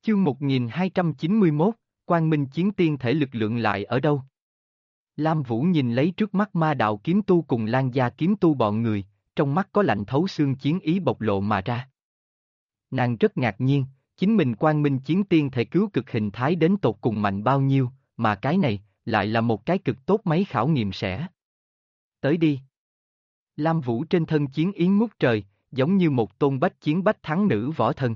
Chương 1291, Quang Minh Chiến Tiên thể lực lượng lại ở đâu? Lam Vũ nhìn lấy trước mắt ma đạo kiếm tu cùng Lan gia kiếm tu bọn người, trong mắt có lạnh thấu xương chiến ý bộc lộ mà ra. Nàng rất ngạc nhiên, chính mình Quang Minh Chiến Tiên thể cứu cực hình thái đến tột cùng mạnh bao nhiêu, mà cái này, lại là một cái cực tốt máy khảo nghiệm sẽ. Tới đi. Lam Vũ trên thân chiến ý ngút trời, giống như một tôn bách chiến bách thắng nữ võ thần.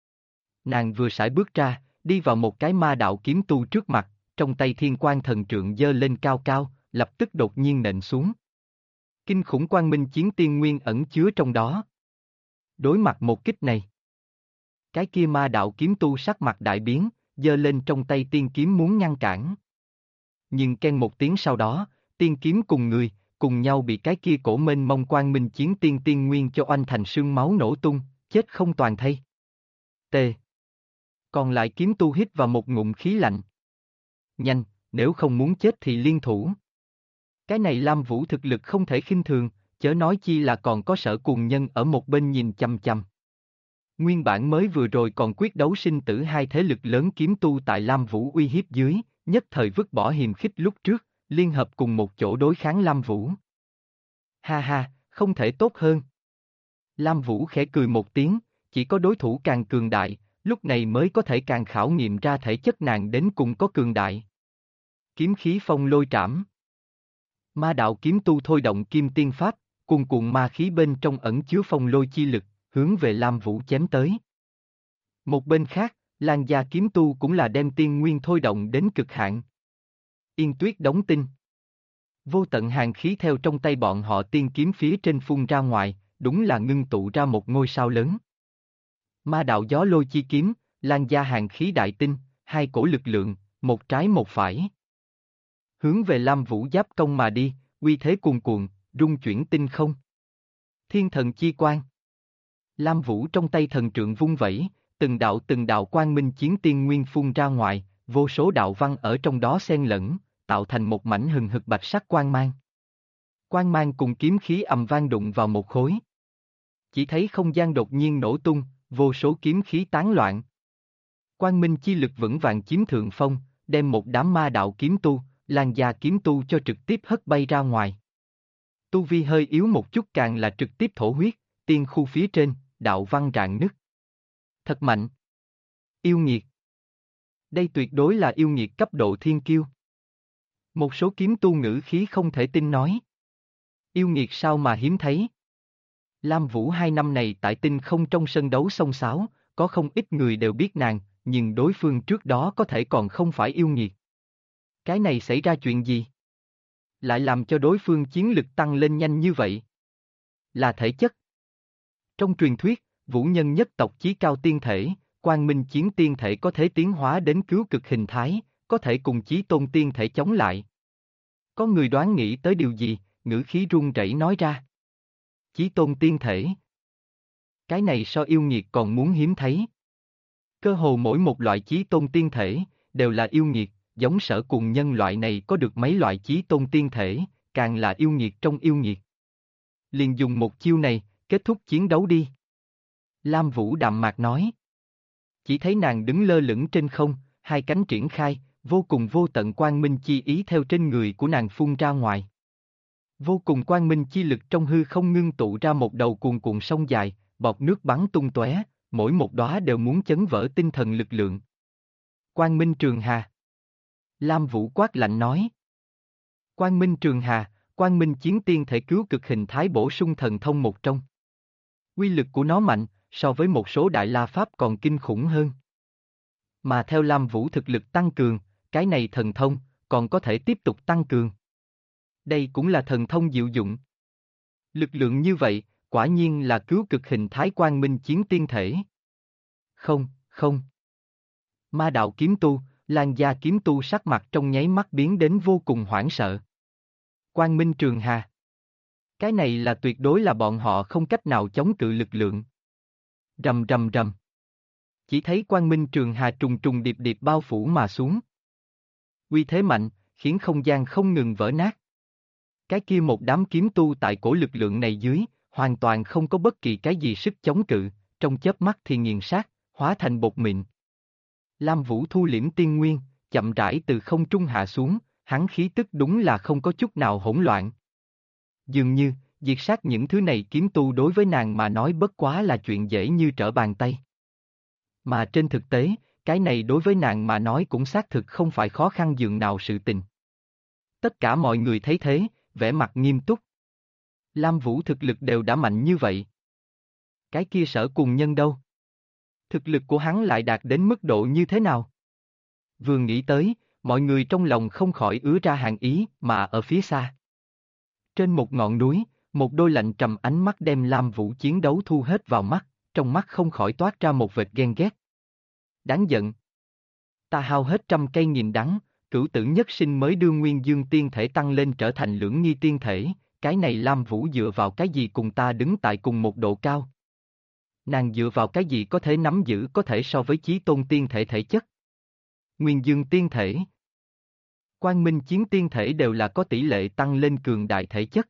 Nàng vừa sải bước ra, đi vào một cái ma đạo kiếm tu trước mặt, trong tay thiên quang thần trượng giơ lên cao cao, lập tức đột nhiên nện xuống. Kinh khủng Quang Minh Chiến Tiên nguyên ẩn chứa trong đó. Đối mặt một kích này, cái kia ma đạo kiếm tu sắc mặt đại biến, giơ lên trong tay tiên kiếm muốn ngăn cản. Nhưng ken một tiếng sau đó, tiên kiếm cùng người, cùng nhau bị cái kia cổ mênh mông Quang Minh Chiến Tiên tiên nguyên cho oanh thành sương máu nổ tung, chết không toàn thây. T. Còn lại kiếm tu hít vào một ngụm khí lạnh. Nhanh, nếu không muốn chết thì liên thủ. Cái này Lam Vũ thực lực không thể khinh thường, chớ nói chi là còn có Sở Cuồng Nhân ở một bên nhìn chằm chằm. Nguyên bản mới vừa rồi còn quyết đấu sinh tử hai thế lực lớn kiếm tu tại Lam Vũ uy hiếp dưới, nhất thời vứt bỏ hiềm khích lúc trước, liên hợp cùng một chỗ đối kháng Lam Vũ. Ha ha, không thể tốt hơn. Lam Vũ khẽ cười một tiếng, chỉ có đối thủ càng cường đại, lúc này mới có thể càng khảo nghiệm ra thể chất nàng đến cùng có cường đại. Kiếm khí phong lôi trảm. Ma đạo kiếm tu thôi động kim tiên pháp, cuồn cuộn ma khí bên trong ẩn chứa phong lôi chi lực, hướng về Lam Vũ chém tới. Một bên khác, Lan gia kiếm tu cũng là đem tiên nguyên thôi động đến cực hạn. Yên tuyết đóng tinh. Vô tận hàn khí theo trong tay bọn họ tiên kiếm phía trên phun ra ngoài, đúng là ngưng tụ ra một ngôi sao lớn. Ma đạo gió lôi chi kiếm, Lan gia hàn khí đại tinh, hai cổ lực lượng, một trái một phải. Hướng về Lam Vũ giáp công mà đi, uy thế cuồn cuộn, rung chuyển tinh không. Thiên thần chi quang. Lam Vũ trong tay thần trượng vung vẩy, từng đạo quang minh chiến tiên nguyên phun ra ngoài, vô số đạo văn ở trong đó xen lẫn, tạo thành một mảnh hừng hực bạch sắc quang mang. Quang mang cùng kiếm khí ầm vang đụng vào một khối. Chỉ thấy không gian đột nhiên nổ tung, vô số kiếm khí tán loạn. Quang minh chi lực vững vàng chiếm thượng phong, đem một đám ma đạo kiếm tu, Lan gia kiếm tu cho trực tiếp hất bay ra ngoài. Tu vi hơi yếu một chút càng là trực tiếp thổ huyết, tiên khu phía trên, đạo văn rạn nứt. Thật mạnh. Yêu nghiệt. Đây tuyệt đối là yêu nghiệt cấp độ thiên kiêu. Một số kiếm tu ngữ khí không thể tin nói. Yêu nghiệt sao mà hiếm thấy. Lam Vũ 2 năm này tại tinh không trong sân đấu xông xáo, có không ít người đều biết nàng, nhưng đối phương trước đó có thể còn không phải yêu nghiệt. Cái này xảy ra chuyện gì? Lại làm cho đối phương chiến lực tăng lên nhanh như vậy? Là thể chất. Trong truyền thuyết, vũ nhân nhất tộc chí cao tiên thể, quang minh chiến tiên thể có thể tiến hóa đến cứu cực hình thái, có thể cùng chí tôn tiên thể chống lại. Có người đoán nghĩ tới điều gì, ngữ khí run rẩy nói ra. Chí tôn tiên thể. Cái này so yêu nghiệt còn muốn hiếm thấy. Cơ hồ mỗi một loại chí tôn tiên thể, đều là yêu nghiệt, giống Sở Cuồng Nhân loại này có được mấy loại chí tôn tiên thể, càng là yêu nghiệt trong yêu nghiệt. Liền dùng một chiêu này, kết thúc chiến đấu đi. Lam Vũ đạm mạc nói. Chỉ thấy nàng đứng lơ lửng trên không, hai cánh triển khai, vô cùng vô tận quang minh chi ý theo trên người của nàng phun ra ngoài. Vô cùng quang minh chi lực trong hư không ngưng tụ ra một đầu cuồn cuộn sông dài, bọt nước bắn tung tóe, mỗi một đóa đều muốn chấn vỡ tinh thần lực lượng. Quang Minh Trường Hà. Lam Vũ quát lạnh nói. Quang Minh Trường Hà, Quang Minh Chiến Tiên thể cứu cực hình thái bổ sung thần thông một trong. Quy lực của nó mạnh, so với một số đại la pháp còn kinh khủng hơn. Mà theo Lam Vũ thực lực tăng cường, cái này thần thông, còn có thể tiếp tục tăng cường. Đây cũng là thần thông diệu dụng. Lực lượng như vậy, quả nhiên là cứu cực hình thái Quang Minh Chiến Tiên thể. Không, không. Ma đạo kiếm tu, Lan gia kiếm tu sắc mặt trong nháy mắt biến đến vô cùng hoảng sợ. Quang Minh Trường Hà. Cái này là tuyệt đối là bọn họ không cách nào chống cự lực lượng. Rầm rầm rầm. Chỉ thấy Quang Minh Trường Hà trùng trùng điệp điệp bao phủ mà xuống. Uy thế mạnh, khiến không gian không ngừng vỡ nát. Cái kia một đám kiếm tu tại cổ lực lượng này dưới, hoàn toàn không có bất kỳ cái gì sức chống cự, trong chớp mắt thì nghiền sát, hóa thành bột mịn. Lam Vũ thu liễm tiên nguyên, chậm rãi từ không trung hạ xuống, hắn khí tức đúng là không có chút nào hỗn loạn. Dường như, diệt sát những thứ này kiếm tu đối với nàng mà nói bất quá là chuyện dễ như trở bàn tay. Mà trên thực tế, cái này đối với nàng mà nói cũng xác thực không phải khó khăn dường nào sự tình. Tất cả mọi người thấy thế, vẻ mặt nghiêm túc. Lam Vũ thực lực đều đã mạnh như vậy. Cái kia Sở Cùng Nhân đâu? Thực lực của hắn lại đạt đến mức độ như thế nào? Vừa nghĩ tới, mọi người trong lòng không khỏi ứa ra hàng ý, mà ở phía xa. Trên một ngọn núi, một đôi lạnh trầm ánh mắt đem Lam Vũ chiến đấu thu hết vào mắt, trong mắt không khỏi toát ra một vệt ghen ghét. Đáng giận. Ta hao hết trăm cây nghìn đắng, cửu tử nhất sinh mới đưa Nguyên Dương tiên thể tăng lên trở thành lưỡng nghi tiên thể, cái này Lam Vũ dựa vào cái gì cùng ta đứng tại cùng một độ cao? Nàng dựa vào cái gì có thể nắm giữ có thể so với Chí Tôn tiên thể thể chất? Nguyên Dương tiên thể, Quang Minh chiến tiên thể đều là có tỷ lệ tăng lên cường đại thể chất.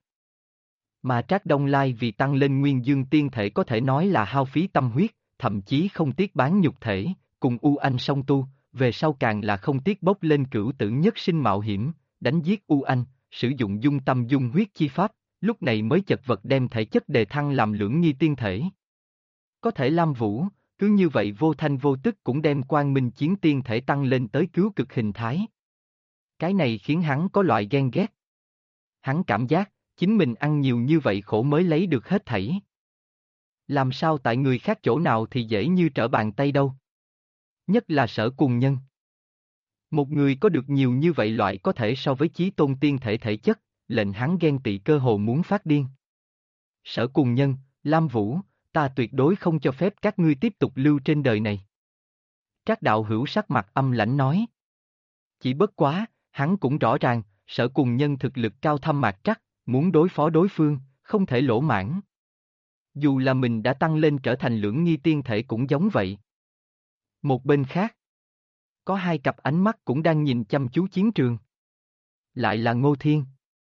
Mà Trác Đông Lai vì tăng lên Nguyên Dương tiên thể có thể nói là hao phí tâm huyết, thậm chí không tiếc bán nhục thể, cùng U Anh song tu, về sau càng là không tiếc bốc lên cửu tử nhất sinh mạo hiểm, đánh giết U Anh, sử dụng dung tâm dung huyết chi pháp, lúc này mới chật vật đem thể chất đề thăng làm lưỡng nghi tiên thể. Có thể Lam Vũ, cứ như vậy vô thanh vô tức cũng đem Quang Minh chiến tiên thể tăng lên tới cứu cực hình thái. Cái này khiến hắn có loại ghen ghét. Hắn cảm giác, chính mình ăn nhiều như vậy khổ mới lấy được hết thảy. Làm sao tại người khác chỗ nào thì dễ như trở bàn tay đâu. Nhất là Sở Cùng Nhân. Một người có được nhiều như vậy loại có thể so với Chí Tôn tiên thể thể chất, lệnh hắn ghen tị cơ hồ muốn phát điên. Sở Cùng Nhân, Lam Vũ, ta tuyệt đối không cho phép các ngươi tiếp tục lưu trên đời này. Trác Đạo Hữu sắc mặt âm lãnh nói. Chỉ bất quá, hắn cũng rõ ràng, Sở Cùng Nhân thực lực cao thâm mạc trắc, muốn đối phó đối phương, không thể lỗ mãn. Dù là mình đã tăng lên trở thành lưỡng nghi tiên thể cũng giống vậy. Một bên khác, có hai cặp ánh mắt cũng đang nhìn chăm chú chiến trường. Lại là Ngô Thiên.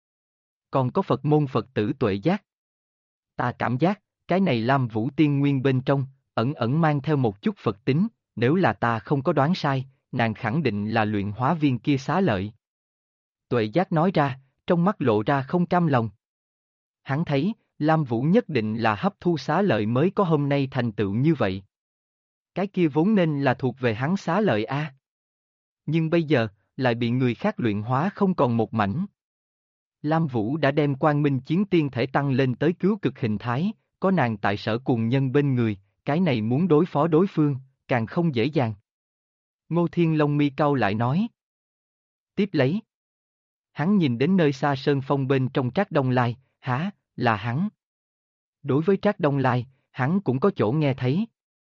Còn có Phật môn Phật tử Tuệ Giác. Ta cảm giác, cái này Lam Vũ tiên nguyên bên trong, ẩn ẩn mang theo một chút Phật tính, nếu là ta không có đoán sai, nàng khẳng định là luyện hóa viên kia xá lợi. Tuệ Giác nói ra, trong mắt lộ ra không cam lòng. Hắn thấy, Lam Vũ nhất định là hấp thu xá lợi mới có hôm nay thành tựu như vậy. Cái kia vốn nên là thuộc về hắn xá lợi a. Nhưng bây giờ, lại bị người khác luyện hóa không còn một mảnh. Lam Vũ đã đem Quang Minh chiến tiên thể tăng lên tới cứu cực hình thái, có nàng tại Sở Cùng Nhân bên người, cái này muốn đối phó đối phương, càng không dễ dàng. Ngô Thiên lông mi cau lại nói. Tiếp lấy. Hắn nhìn đến nơi xa sơn phong bên trong Trác Đông Lai, hả, là hắn. Đối với Trác Đông Lai, hắn cũng có chỗ nghe thấy.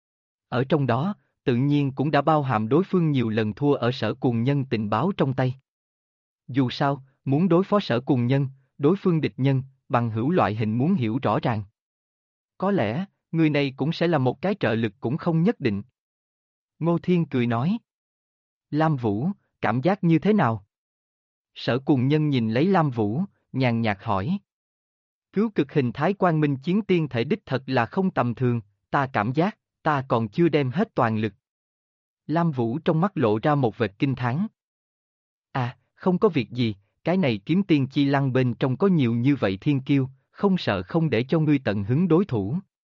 Ở trong đó, tự nhiên cũng đã bao hàm đối phương nhiều lần thua ở Sở Cùng Nhân tình báo trong tay. Dù sao, muốn đối phó Sở Cùng Nhân, đối phương địch nhân, bằng hữu loại hình muốn hiểu rõ ràng. Có lẽ, người này cũng sẽ là một cái trợ lực cũng không nhất định. Ngô Thiên cười nói. Lam Vũ, cảm giác như thế nào? Sở Cùng Nhân nhìn lấy Lam Vũ, nhàn nhạt hỏi. Cứu cực hình thái Quang Minh chiến tiên thể đích thật là không tầm thường, ta cảm giác, ta còn chưa đem hết toàn lực. Lam Vũ trong mắt lộ ra một vệt kinh thán. À, không có việc gì, cái này kiếm tiên chi lăng bên trong có nhiều như vậy thiên kiêu, không sợ không để cho ngươi tận hứng đối thủ.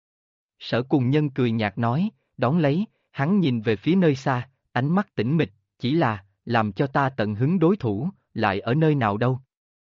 Sở Cùng Nhân cười nhạt nói, đón lấy, hắn nhìn về phía nơi xa, ánh mắt tĩnh mịch, chỉ là, làm cho ta tận hứng đối thủ, lại ở nơi nào đâu.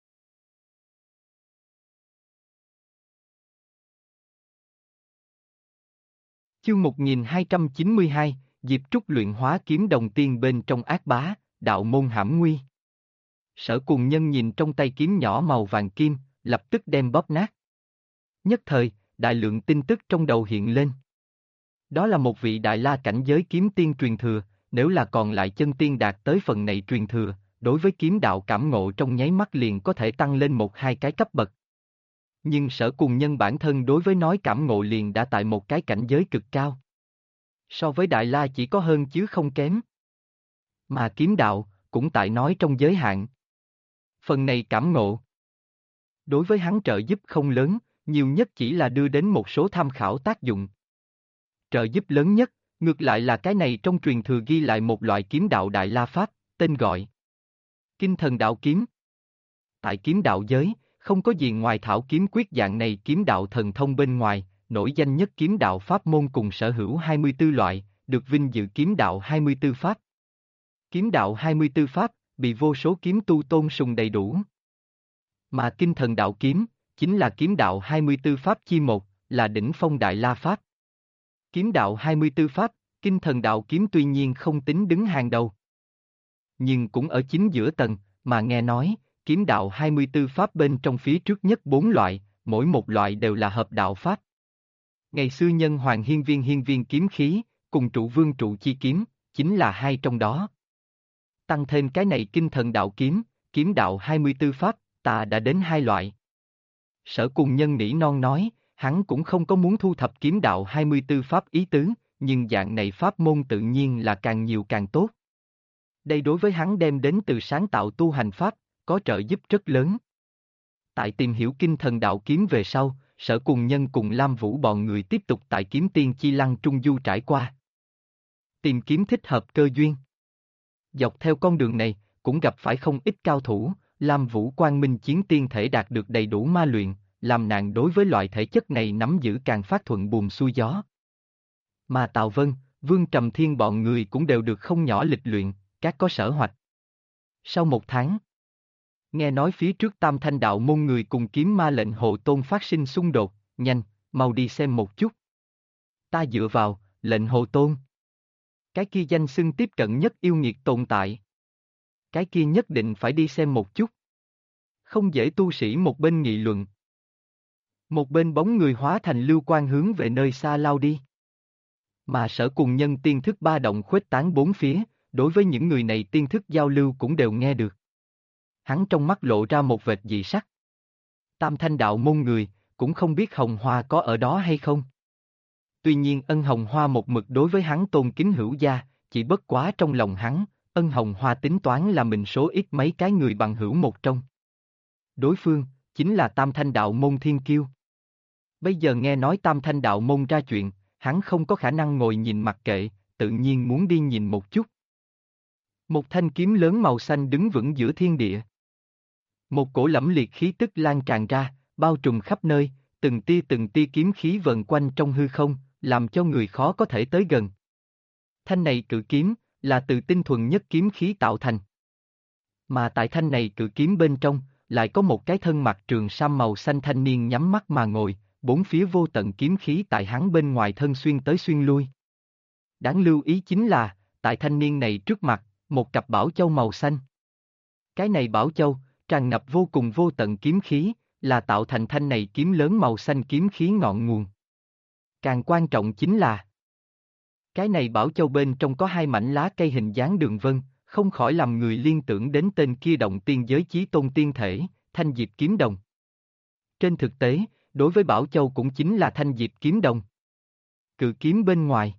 Chương 1292, Diệp Trúc luyện hóa kiếm đồng tiên bên trong ác bá, đạo môn hãm nguy. Sở Cùng Nhân nhìn trong tay kiếm nhỏ màu vàng kim, lập tức đem bóp nát. Nhất thời, đại lượng tin tức trong đầu hiện lên. Đó là một vị đại la cảnh giới kiếm tiên truyền thừa, nếu là còn lại chân tiên đạt tới phần này truyền thừa, đối với kiếm đạo cảm ngộ trong nháy mắt liền có thể tăng lên một hai cái cấp bậc. Nhưng Sở Cùng Nhân bản thân đối với nói cảm ngộ liền đã tại một cái cảnh giới cực cao. So với Đại La chỉ có hơn chứ không kém. Mà kiếm đạo, cũng tại nói trong giới hạn. Phần này cảm ngộ. Đối với hắn trợ giúp không lớn, nhiều nhất chỉ là đưa đến một số tham khảo tác dụng. Trợ giúp lớn nhất, Ngược lại là cái này trong truyền thừa ghi lại một loại kiếm đạo Đại La Pháp, tên gọi Kinh Thần Đạo Kiếm. Tại kiếm đạo giới, không có gì ngoài thảo kiếm quyết dạng này kiếm đạo thần thông bên ngoài, nổi danh nhất kiếm đạo pháp môn cùng sở hữu 24 loại, được vinh dự kiếm đạo 24 pháp. Kiếm đạo 24 pháp, bị vô số kiếm tu tôn sùng đầy đủ. Mà Kinh Thần Đạo Kiếm, chính là kiếm đạo 24 pháp chi một, là đỉnh phong Đại La Pháp. Kiếm đạo 24 pháp, Kinh Thần Đạo Kiếm tuy nhiên không tính đứng hàng đầu, nhưng cũng ở chính giữa tầng, mà nghe nói, kiếm đạo 24 pháp bên trong phía trước nhất 4 loại, mỗi một loại đều là hợp đạo pháp. Ngày xưa Nhân Hoàng hiên viên kiếm khí, cùng Trụ Vương Trụ Chi Kiếm, chính là hai trong đó. Tăng thêm cái này Kinh Thần Đạo Kiếm, kiếm đạo 24 pháp, ta đã đến hai loại. Sở Cùng Nhân nỉ non nói, hắn cũng không có muốn thu thập kiếm đạo 24 pháp ý tứ, nhưng dạng này pháp môn tự nhiên là càng nhiều càng tốt. Đây đối với hắn đem đến từ sáng tạo tu hành pháp, có trợ giúp rất lớn. Tại tìm hiểu Kinh Thần Đạo Kiếm về sau, Sở Cùng Nhân cùng Lam Vũ bọn người tiếp tục tại Kiếm Tiên Chi Lăng Trung Du trải qua. Tìm kiếm thích hợp cơ duyên. Dọc theo con đường này, cũng gặp phải không ít cao thủ, Lam Vũ Quang Minh Chiến Tiên thể đạt được đầy đủ ma luyện, làm nàng đối với loại thể chất này nắm giữ càng phát thuận buồm xuôi gió. Mà Tào Vân, Vương Trầm Thiên bọn người cũng đều được không nhỏ lịch luyện, các có sở hoạch. Sau một tháng, nghe nói phía trước Tam Thanh Đạo môn người cùng kiếm ma lệnh hộ tôn phát sinh xung đột, nhanh, mau đi xem một chút. Ta dựa vào, lệnh hộ tôn. Cái kia danh xưng tiếp cận nhất yêu nghiệt tồn tại. Cái kia nhất định phải đi xem một chút. Không dễ tu sĩ một bên nghị luận. Một bên bóng người hóa thành lưu quang hướng về nơi xa lao đi. Mà Sở Cùng Nhân tiên thức ba động khuếch tán bốn phía, đối với những người này tiên thức giao lưu cũng đều nghe được. Hắn trong mắt lộ ra một vệt dị sắc. Tam Thanh Đạo môn người, cũng không biết Hồng Hoa có ở đó hay không. Tuy nhiên Ân Hồng Hoa một mực đối với hắn tôn kính hữu gia, chỉ bất quá trong lòng hắn, Ân Hồng Hoa tính toán là mình số ít mấy cái người bằng hữu một trong. Đối phương, chính là Tam Thanh Đạo môn thiên kiêu. Bây giờ nghe nói Tam Thanh Đạo môn ra chuyện, hắn không có khả năng ngồi nhìn mặc kệ, tự nhiên muốn đi nhìn một chút. Một thanh kiếm lớn màu xanh đứng vững giữa thiên địa. Một cổ lẫm liệt khí tức lan tràn ra, bao trùm khắp nơi, từng tia kiếm khí vần quanh trong hư không, làm cho người khó có thể tới gần. Thanh này cự kiếm, là từ tinh thuần nhất kiếm khí tạo thành. Mà tại thanh này cự kiếm bên trong, lại có một cái thân mặc trường sam màu xanh thanh niên nhắm mắt mà ngồi, bốn phía vô tận kiếm khí tại hắn bên ngoài thân xuyên tới xuyên lui. Đáng lưu ý chính là, tại thanh niên này trước mặt, một cặp bảo châu màu xanh. Cái này bảo châu, tràn ngập vô cùng vô tận kiếm khí, là tạo thành thanh này kiếm lớn màu xanh kiếm khí ngọn nguồn. Càng quan trọng chính là, cái này bảo châu bên trong có hai mảnh lá cây hình dáng đường vân, không khỏi làm người liên tưởng đến tên kia động tiên giới chí tôn tiên thể, Thanh Diệp Kiếm Đồng. Trên thực tế, đối với bảo châu cũng chính là Thanh Diệp Kiếm Đồng. Cự kiếm bên ngoài,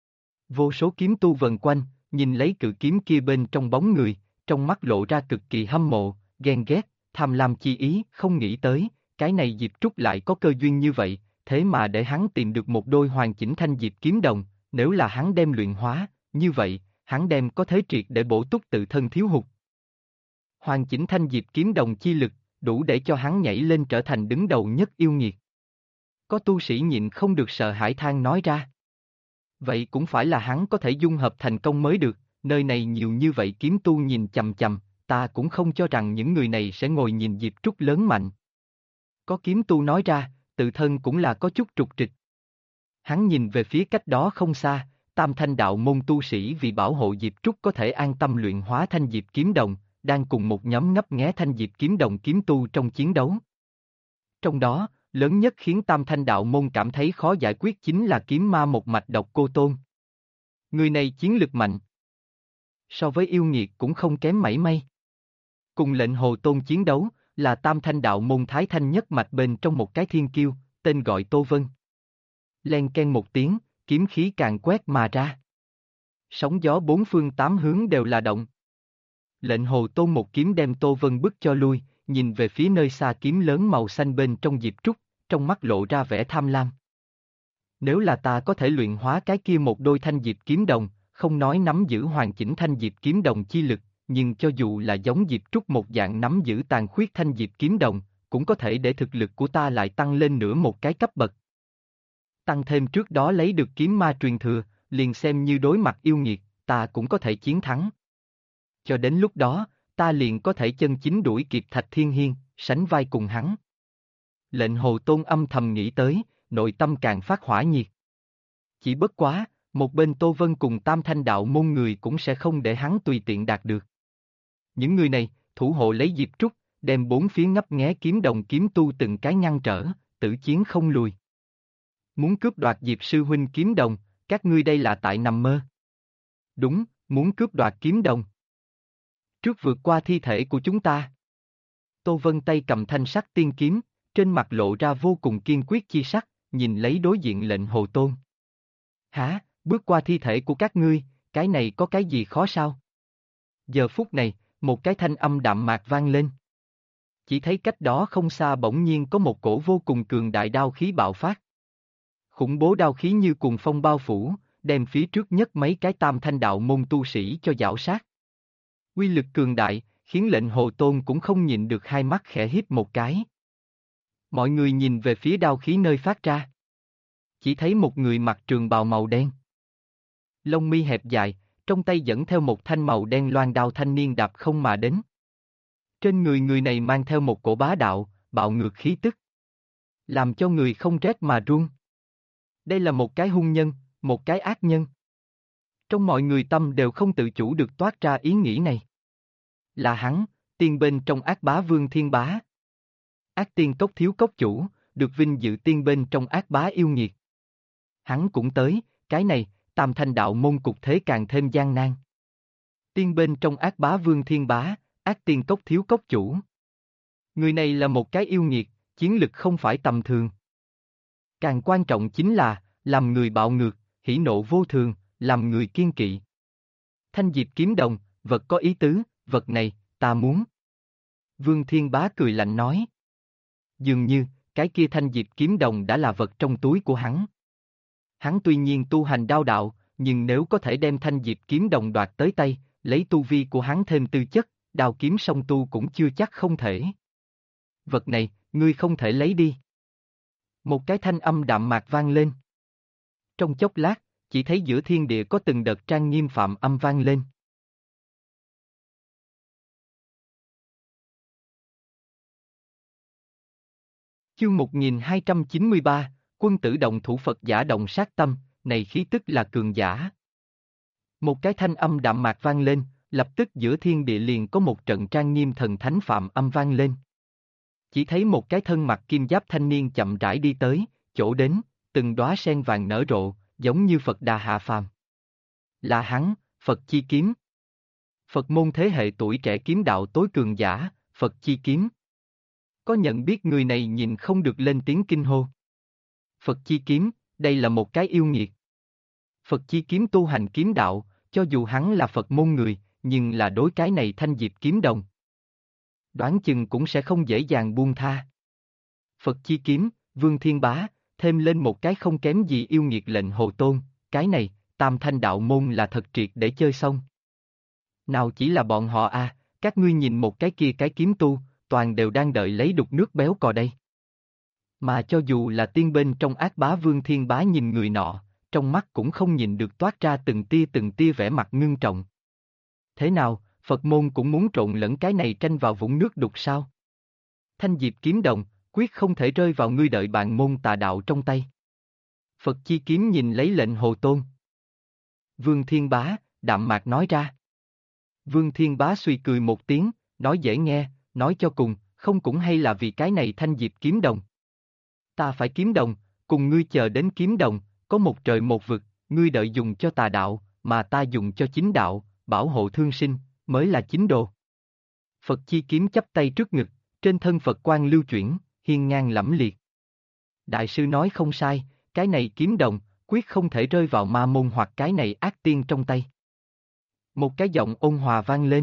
vô số kiếm tu vần quanh, nhìn lấy cự kiếm kia bên trong bóng người, trong mắt lộ ra cực kỳ hâm mộ, ghen ghét, tham lam chi ý, không nghĩ tới, cái này Diệp Trúc lại có cơ duyên như vậy, thế mà để hắn tìm được một đôi hoàn chỉnh Thanh Diệp Kiếm Đồng, nếu là hắn đem luyện hóa, như vậy, hắn đem có thế triệt để bổ túc tự thân thiếu hụt. Hoàn chỉnh Thanh Diệp Kiếm Đồng chi lực, đủ để cho hắn nhảy lên trở thành đứng đầu nhất yêu nghiệt. Có tu sĩ nhịn không được sợ hãi than nói ra. Vậy cũng phải là hắn có thể dung hợp thành công mới được, nơi này nhiều như vậy kiếm tu nhìn chằm chằm, ta cũng không cho rằng những người này sẽ ngồi nhìn Diệp Trúc lớn mạnh. Có kiếm tu nói ra, tự thân cũng là có chút trục trịch. Hắn nhìn về phía cách đó không xa, Tam Thanh Đạo môn tu sĩ vì bảo hộ Diệp Trúc có thể an tâm luyện hóa Thanh Diệp Kiếm Đồng, đang cùng một nhóm ngấp nghé Thanh Diệp Kiếm Đồng kiếm tu trong chiến đấu. Trong đó, lớn nhất khiến Tam Thanh Đạo môn cảm thấy khó giải quyết chính là kiếm ma một mạch Độc Cô Tôn. Người này chiến lực mạnh, so với yêu nghiệt cũng không kém mảy may. Cùng lệnh Hồ Tôn chiến đấu, là Tam Thanh Đạo môn Thái Thanh nhất mạch bên trong một cái thiên kiêu, tên gọi Tô Vân. Len ken một tiếng, kiếm khí càng quét mà ra. Sóng gió bốn phương tám hướng đều là động. Lệnh Hồ Tôn một kiếm đem Tô Vân bức cho lui, nhìn về phía nơi xa kiếm lớn màu xanh bên trong Diệp Trúc, trong mắt lộ ra vẻ tham lam. Nếu là ta có thể luyện hóa cái kia một đôi thanh diệp kiếm đồng, không nói nắm giữ hoàn chỉnh thanh diệp kiếm đồng chi lực, nhưng cho dù là giống Diệp Trúc một dạng nắm giữ tàn khuyết thanh diệp kiếm đồng, cũng có thể để thực lực của ta lại tăng lên nữa một cái cấp bậc. Tăng thêm trước đó lấy được kiếm ma truyền thừa, liền xem như đối mặt yêu nghiệt, ta cũng có thể chiến thắng. Cho đến lúc đó, ta liền có thể chân chính đuổi kịp Thạch Thiên Hiên, sánh vai cùng hắn. Lệnh Hồ Tôn âm thầm nghĩ tới, nội tâm càng phát hỏa nhiệt. Chỉ bất quá, một bên Tô Vân cùng Tam Thanh đạo môn người cũng sẽ không để hắn tùy tiện đạt được. Những người này, thủ hộ lấy Diệp Trúc, đem bốn phía ngấp nghé kiếm đồng kiếm tu từng cái ngăn trở, tử chiến không lùi. Muốn cướp đoạt Diệp sư huynh kiếm đồng, các ngươi đây là tại nằm mơ. Đúng, muốn cướp đoạt kiếm đồng. Trước vượt qua thi thể của chúng ta. Tô Vân tay cầm thanh sắc tiên kiếm, trên mặt lộ ra vô cùng kiên quyết chi sắc, nhìn lấy đối diện lệnh Hồ Tôn. Hả, bước qua thi thể của các ngươi, cái này có cái gì khó sao? Giờ phút này, một cái thanh âm đạm mạc vang lên. Chỉ thấy cách đó không xa bỗng nhiên có một cổ vô cùng cường đại đao khí bạo phát. Khủng bố đao khí như cuồng phong bao phủ, đem phía trước nhất mấy cái Tam Thanh đạo môn tu sĩ cho giảo sát. Uy lực cường đại, khiến lệnh Hồ Tôn cũng không nhịn được hai mắt khẽ híp một cái. Mọi người nhìn về phía đao khí nơi phát ra. Chỉ thấy một người mặc trường bào màu đen. Lông mi hẹp dài, trong tay dẫn theo một thanh màu đen loan đao thanh niên đạp không mà đến. Trên người người này mang theo một cổ bá đạo, bạo ngược khí tức. Làm cho người không rét mà run. Đây là một cái hung nhân, một cái ác nhân. Trong mọi người tâm đều không tự chủ được toát ra ý nghĩ này. Là hắn, tiên bên trong ác bá Vương Thiên Bá. Ác tiên cốc thiếu cốc chủ, được vinh dự tiên bên trong ác bá yêu nghiệt. Hắn cũng tới, cái này, Tam Thanh đạo môn cục thế càng thêm gian nan. Tiên bên trong ác bá Vương Thiên Bá, ác tiên cốc thiếu cốc chủ. Người này là một cái yêu nghiệt, chiến lực không phải tầm thường. Càng quan trọng chính là, làm người bạo ngược, hỉ nộ vô thường, làm người kiên kỵ. Thanh diệp kiếm đồng, vật có ý tứ, vật này, ta muốn. Vương Thiên Bá cười lạnh nói. Dường như, cái kia thanh diệp kiếm đồng đã là vật trong túi của hắn. Hắn tuy nhiên tu hành đao đạo, nhưng nếu có thể đem thanh diệp kiếm đồng đoạt tới tay, lấy tu vi của hắn thêm tư chất, đao kiếm song tu cũng chưa chắc không thể. Vật này, ngươi không thể lấy đi. Một cái thanh âm đạm mạc vang lên. Trong chốc lát, chỉ thấy giữa thiên địa có từng đợt trang nghiêm phạm âm vang lên. Chương 1293, quân tử động thủ Phật giả động sát tâm, này khí tức là cường giả. Một cái thanh âm đạm mạc vang lên, lập tức giữa thiên địa liền có một trận trang nghiêm thần thánh phạm âm vang lên. Chỉ thấy một cái thân mặc kim giáp thanh niên chậm rãi đi tới, chỗ đến, từng đóa sen vàng nở rộ, giống như Phật Đà hạ phàm. Là hắn, Phật Chi Kiếm. Phật môn thế hệ tuổi trẻ kiếm đạo tối cường giả, Phật Chi Kiếm. Có nhận biết người này nhìn không được lên tiếng kinh hô. Phật Chi Kiếm, đây là một cái yêu nghiệt. Phật Chi Kiếm tu hành kiếm đạo, cho dù hắn là Phật môn người, nhưng là đối cái này thanh diệp kiếm đồng. Đoán chừng cũng sẽ không dễ dàng buông tha. Phật Chi Kiếm, Vương Thiên Bá, thêm lên một cái không kém gì yêu nghiệt lệnh Hồ Tôn, cái này, Tam Thanh đạo môn là thật triệt để chơi xong. Nào chỉ là bọn họ à, các ngươi nhìn một cái kia cái kiếm tu, toàn đều đang đợi lấy đục nước béo cò đây. Mà cho dù là tiên bên trong ác bá Vương Thiên Bá nhìn người nọ, trong mắt cũng không nhìn được toát ra từng tia vẻ mặt ngưng trọng. Thế nào, Phật môn cũng muốn trộn lẫn cái này tranh vào vũng nước đục sao? Thanh diệp kiếm đồng, quyết không thể rơi vào ngươi đợi bạn môn tà đạo trong tay. Phật Chi Kiếm nhìn lấy lệnh Hồ Tôn. Vương Thiên Bá, đạm mạc nói ra. Vương Thiên Bá suy cười một tiếng, nói dễ nghe, nói cho cùng, không cũng hay là vì cái này thanh diệp kiếm đồng. Ta phải kiếm đồng, cùng ngươi chờ đến kiếm đồng, có một trời một vực, ngươi đợi dùng cho tà đạo, mà ta dùng cho chính đạo, bảo hộ thương sinh, mới là chính đồ. Phật Chi Kiếm chắp tay trước ngực, trên thân Phật quang lưu chuyển, hiên ngang lẫm liệt. Đại sư nói không sai, cái này kiếm đồng, quyết không thể rơi vào ma môn hoặc cái này ác tiên trong tay. Một cái giọng ôn hòa vang lên.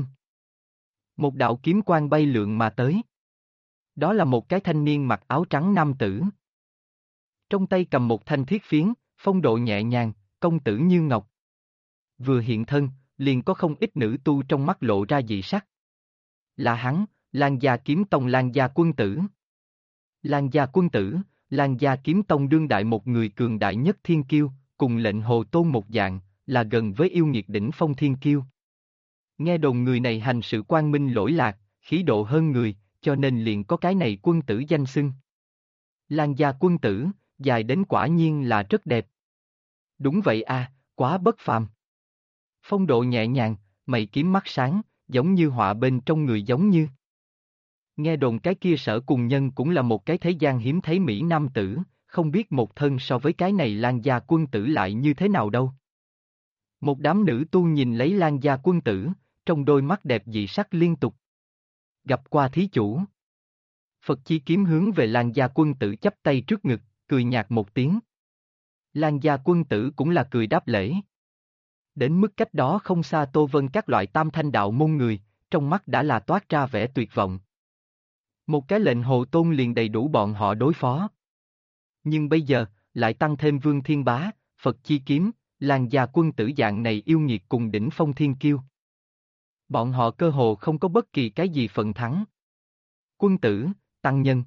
Một đạo kiếm quang bay lượn mà tới. Đó là một cái thanh niên mặc áo trắng nam tử. Trong tay cầm một thanh thiết phiến, Phong độ nhẹ nhàng, công tử như ngọc. Vừa hiện thân, liền có không ít nữ tu trong mắt lộ ra dị sắc. Là hắn, Lan Gia Kiếm Tông Lan Gia Quân Tử. Lan Gia Quân Tử, Lan Gia Kiếm Tông đương đại một người cường đại nhất thiên kiêu, cùng lệnh Hồ Tôn một dạng, là gần với yêu nghiệt đỉnh phong thiên kiêu. Nghe đồn người này hành sự quang minh lỗi lạc, khí độ hơn người, cho nên liền có cái này quân tử danh xưng. Lan Gia Quân Tử, dài đến quả nhiên là rất đẹp. Đúng vậy a, quá bất phàm. Phong độ nhẹ nhàng, mày kiếm mắt sáng, giống như họa bên trong người giống như. Nghe đồn cái kia Sở Cùng Nhân cũng là một cái thế gian hiếm thấy mỹ nam tử, không biết một thân so với cái này Lan Gia Quân Tử lại như thế nào đâu. Một đám nữ tu nhìn lấy Lan Gia Quân Tử, trong đôi mắt đẹp dị sắc liên tục. Gặp qua thí chủ. Phật chi kiếm hướng về Lan Gia Quân Tử chắp tay trước ngực, cười nhạt một tiếng. Lan Gia Quân Tử cũng là cười đáp lễ. Đến mức cách đó không xa Tô Vân các loại tam thanh đạo môn người, trong mắt đã là toát ra vẻ tuyệt vọng. Một cái lệnh Hồ Tôn liền đầy đủ bọn họ đối phó. Nhưng bây giờ, lại tăng thêm Vương Thiên Bá, Phật chi kiếm, Lan Gia Quân Tử dạng này yêu nghiệt cùng đỉnh phong thiên kiêu. Bọn họ cơ hồ không có bất kỳ cái gì phần thắng. Quân tử, tăng nhân.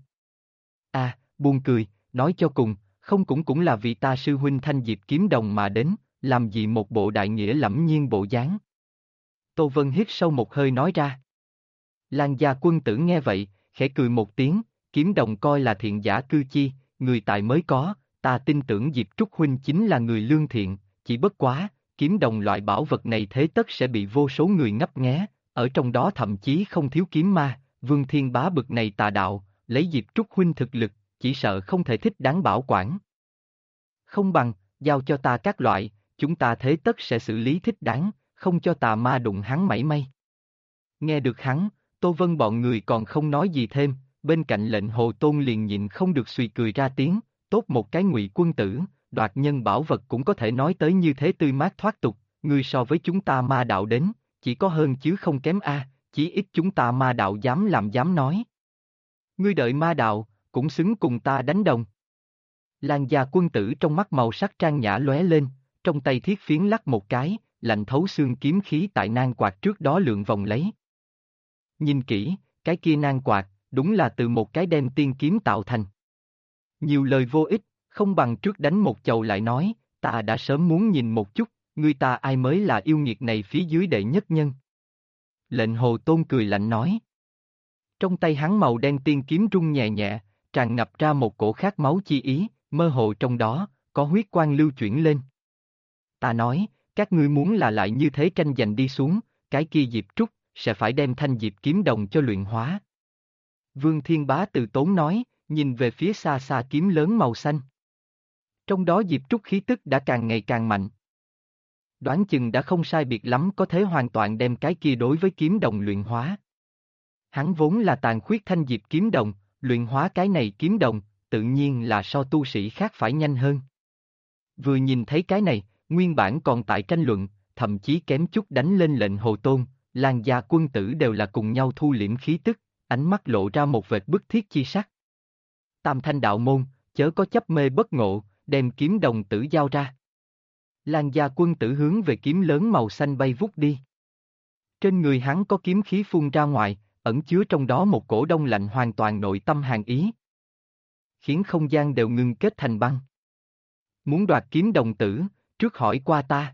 Buồn cười, nói cho cùng, không cũng là vì ta sư huynh Thanh Diệp Kiếm Đồng mà đến, làm gì một bộ đại nghĩa lẫm nhiên bộ dáng. Tô Vân hít sâu một hơi nói ra. Lan Gia Quân Tử nghe vậy, khẽ cười một tiếng, Kiếm Đồng coi là thiện giả cư chi, người tài mới có, ta tin tưởng Diệp Trúc huynh chính là người lương thiện, chỉ bất quá, kiếm đồng loại bảo vật này thế tất sẽ bị vô số người ngấp nghé, ở trong đó thậm chí không thiếu kiếm ma, Vương Thiên Bá bực này tà đạo, lấy Diệp Trúc huynh thực lực, chỉ sợ không thể thích đáng bảo quản. Không bằng, giao cho ta các loại, chúng ta thế tất sẽ xử lý thích đáng, không cho tà ma đụng hắn mảy may. Nghe được hắn, Tô Vân bọn người còn không nói gì thêm, bên cạnh lệnh Hồ Tôn liền nhịn không được suy cười ra tiếng, tốt một cái Ngụy quân tử, đoạt nhân bảo vật cũng có thể nói tới như thế tươi mát thoát tục, ngươi so với chúng ta ma đạo đến, chỉ có hơn chứ không kém chí ít chúng ta ma đạo dám làm dám nói. Ngươi đợi ma đạo, cũng xứng cùng ta đánh đồng. Lan Gia Quân Tử trong mắt màu sắc trang nhã lóe lên, trong tay thiết phiến lắc một cái, lạnh thấu xương kiếm khí tại nan quạt trước đó lượn vòng lấy. Nhìn kỹ, cái kia nan quạt, đúng là từ một cái đem tiên kiếm tạo thành. Nhiều lời vô ích, không bằng trước đánh một chầu lại nói, ta đã sớm muốn nhìn một chút, người ta ai mới là yêu nghiệt này phía dưới đệ nhất nhân. Lệnh Hồ Tôn cười lạnh nói. Trong tay hắn màu đen tiên kiếm rung nhẹ nhẹ, tràn ngập ra một cổ khát máu chi ý, mơ hồ trong đó, có huyết quang lưu chuyển lên. Ta nói, các ngươi muốn là lại như thế tranh giành đi xuống, cái kia Diệp Trúc, sẽ phải đem Thanh Diệp Kiếm Đồng cho luyện hóa. Vương Thiên Bá từ tốn nói, nhìn về phía xa xa kiếm lớn màu xanh. Trong đó Diệp Trúc khí tức đã càng ngày càng mạnh. Đoán chừng đã không sai biệt lắm có thể hoàn toàn đem cái kia đối với kiếm đồng luyện hóa. Hắn vốn là tàn khuyết Thanh Diệp Kiếm Đồng, luyện hóa cái này kiếm đồng, tự nhiên là so tu sĩ khác phải nhanh hơn. Vừa nhìn thấy cái này, nguyên bản còn tại tranh luận, thậm chí kém chút đánh lên lệnh Hồ Tôn, Lan Gia Quân Tử đều là cùng nhau thu liễm khí tức, ánh mắt lộ ra một vệt bức thiết chi sắc. Tam Thanh đạo môn, chớ có chấp mê bất ngộ, đem kiếm đồng tử giao ra. Lan Gia Quân Tử hướng về kiếm lớn màu xanh bay vút đi. Trên người hắn có kiếm khí phun ra ngoài, ẩn chứa trong đó một cổ đông lạnh hoàn toàn nội tâm hàn ý, khiến không gian đều ngưng kết thành băng. Muốn đoạt kiếm đồng tử, trước hỏi qua ta.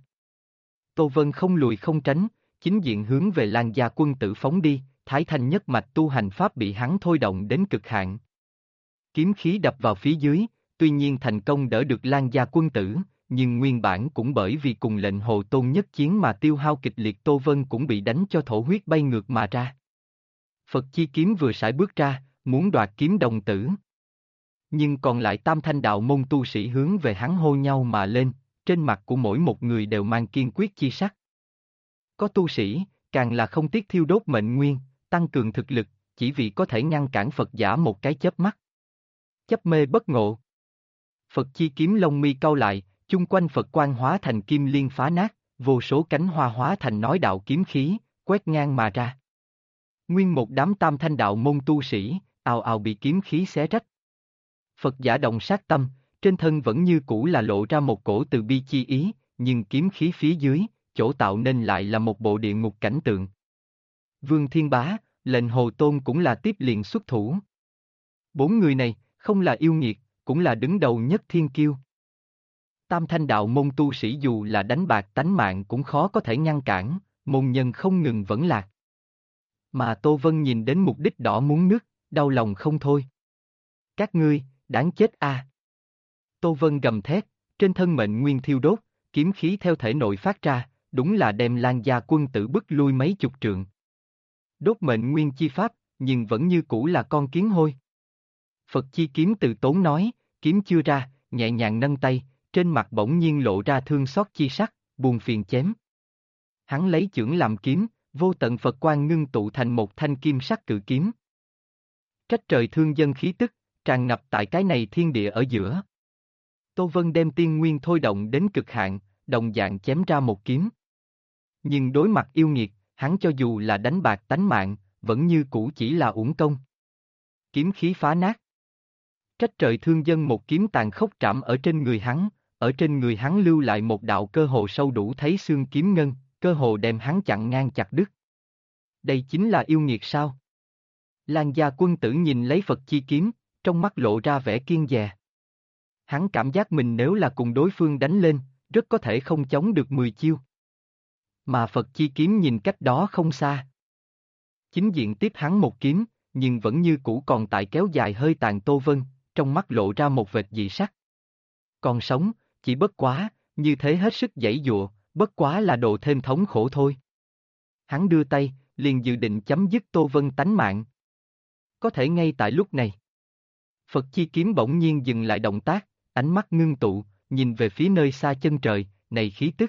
Tô Vân không lùi không tránh, chính diện hướng về Lan Gia Quân Tử phóng đi, Thái Thanh nhất mạch tu hành pháp bị hắn thôi động đến cực hạn. Kiếm khí đập vào phía dưới, tuy nhiên thành công đỡ được Lan Gia Quân Tử, nhưng nguyên bản cũng bởi vì cùng lệnh Hồ Tôn nhất chiến mà tiêu hao kịch liệt, Tô Vân cũng bị đánh cho thổ huyết bay ngược mà ra. Phật chi kiếm vừa sải bước ra, muốn đoạt kiếm đồng tử. Nhưng còn lại tam thanh đạo môn tu sĩ hướng về hắn hô nhau mà lên, trên mặt của mỗi một người đều mang kiên quyết chi sắc. Có tu sĩ, càng là không tiếc thiêu đốt mệnh nguyên, tăng cường thực lực, chỉ vì có thể ngăn cản Phật giả một cái chớp mắt. Chấp mê bất ngộ. Phật chi kiếm lông mi cau lại, chung quanh Phật quang hóa thành kim liên phá nát, vô số cánh hoa hóa thành nói đạo kiếm khí, quét ngang mà ra. Nguyên một đám tam thanh đạo môn tu sĩ, ào ào bị kiếm khí xé rách. Phật giả động sát tâm, trên thân vẫn như cũ là lộ ra một cổ từ bi chi ý, nhưng kiếm khí phía dưới, chỗ tạo nên lại là một bộ địa ngục cảnh tượng. Vương Thiên Bá, lệnh Hồ Tôn cũng là tiếp liền xuất thủ. Bốn người này, không là yêu nghiệt, cũng là đứng đầu nhất thiên kiêu. Tam thanh đạo môn tu sĩ dù là đánh bạc tánh mạng cũng khó có thể ngăn cản, môn nhân không ngừng vẫn lạc. Mà Tô Vân nhìn đến mục đích đỏ muốn nước, đau lòng không thôi. Các ngươi, đáng chết a! Tô Vân gầm thét, trên thân mệnh nguyên thiêu đốt, kiếm khí theo thể nội phát ra, đúng là đem Lan gia quân tử bức lui mấy chục trượng. Đốt mệnh nguyên chi pháp, nhưng vẫn như cũ là con kiến hôi. Phật chi kiếm từ tốn nói, kiếm chưa ra, nhẹ nhàng nâng tay, trên mặt bỗng nhiên lộ ra thương xót chi sắc, buồn phiền chém. Hắn lấy chưởng làm kiếm, vô tận Phật quang ngưng tụ thành một thanh kim sắc cự kiếm. Trách trời thương dân khí tức, tràn ngập tại cái này thiên địa ở giữa. Tô Vân đem tiên nguyên thôi động đến cực hạn, đồng dạng chém ra một kiếm. Nhưng đối mặt yêu nghiệt, hắn cho dù là đánh bạc tánh mạng, vẫn như cũ chỉ là uổng công. Kiếm khí phá nát. Trách trời thương dân một kiếm tàn khốc trảm ở trên người hắn, ở trên người hắn lưu lại một đạo cơ hồ sâu đủ thấy xương kiếm ngân, cơ hồ đem hắn chặn ngang chặt đứt. Đây chính là yêu nghiệt sao? Lan gia quân tử nhìn lấy Phật chi kiếm, trong mắt lộ ra vẻ kiêng dè. Hắn cảm giác mình nếu là cùng đối phương đánh lên, rất có thể không chống được 10 chiêu. Mà Phật chi kiếm nhìn cách đó không xa. Chính diện tiếp hắn một kiếm, nhưng vẫn như cũ còn tại kéo dài hơi tàn Tô Vân, trong mắt lộ ra một vệt dị sắc. Còn sống, chỉ bất quá, như thế hết sức giãy giụa, bất quá là độ thêm thống khổ thôi. Hắn đưa tay, liền dự định chấm dứt Tô Vân tánh mạng. Có thể ngay tại lúc này. Phật chi kiếm bỗng nhiên dừng lại động tác, ánh mắt ngưng tụ, nhìn về phía nơi xa chân trời, này khí tức.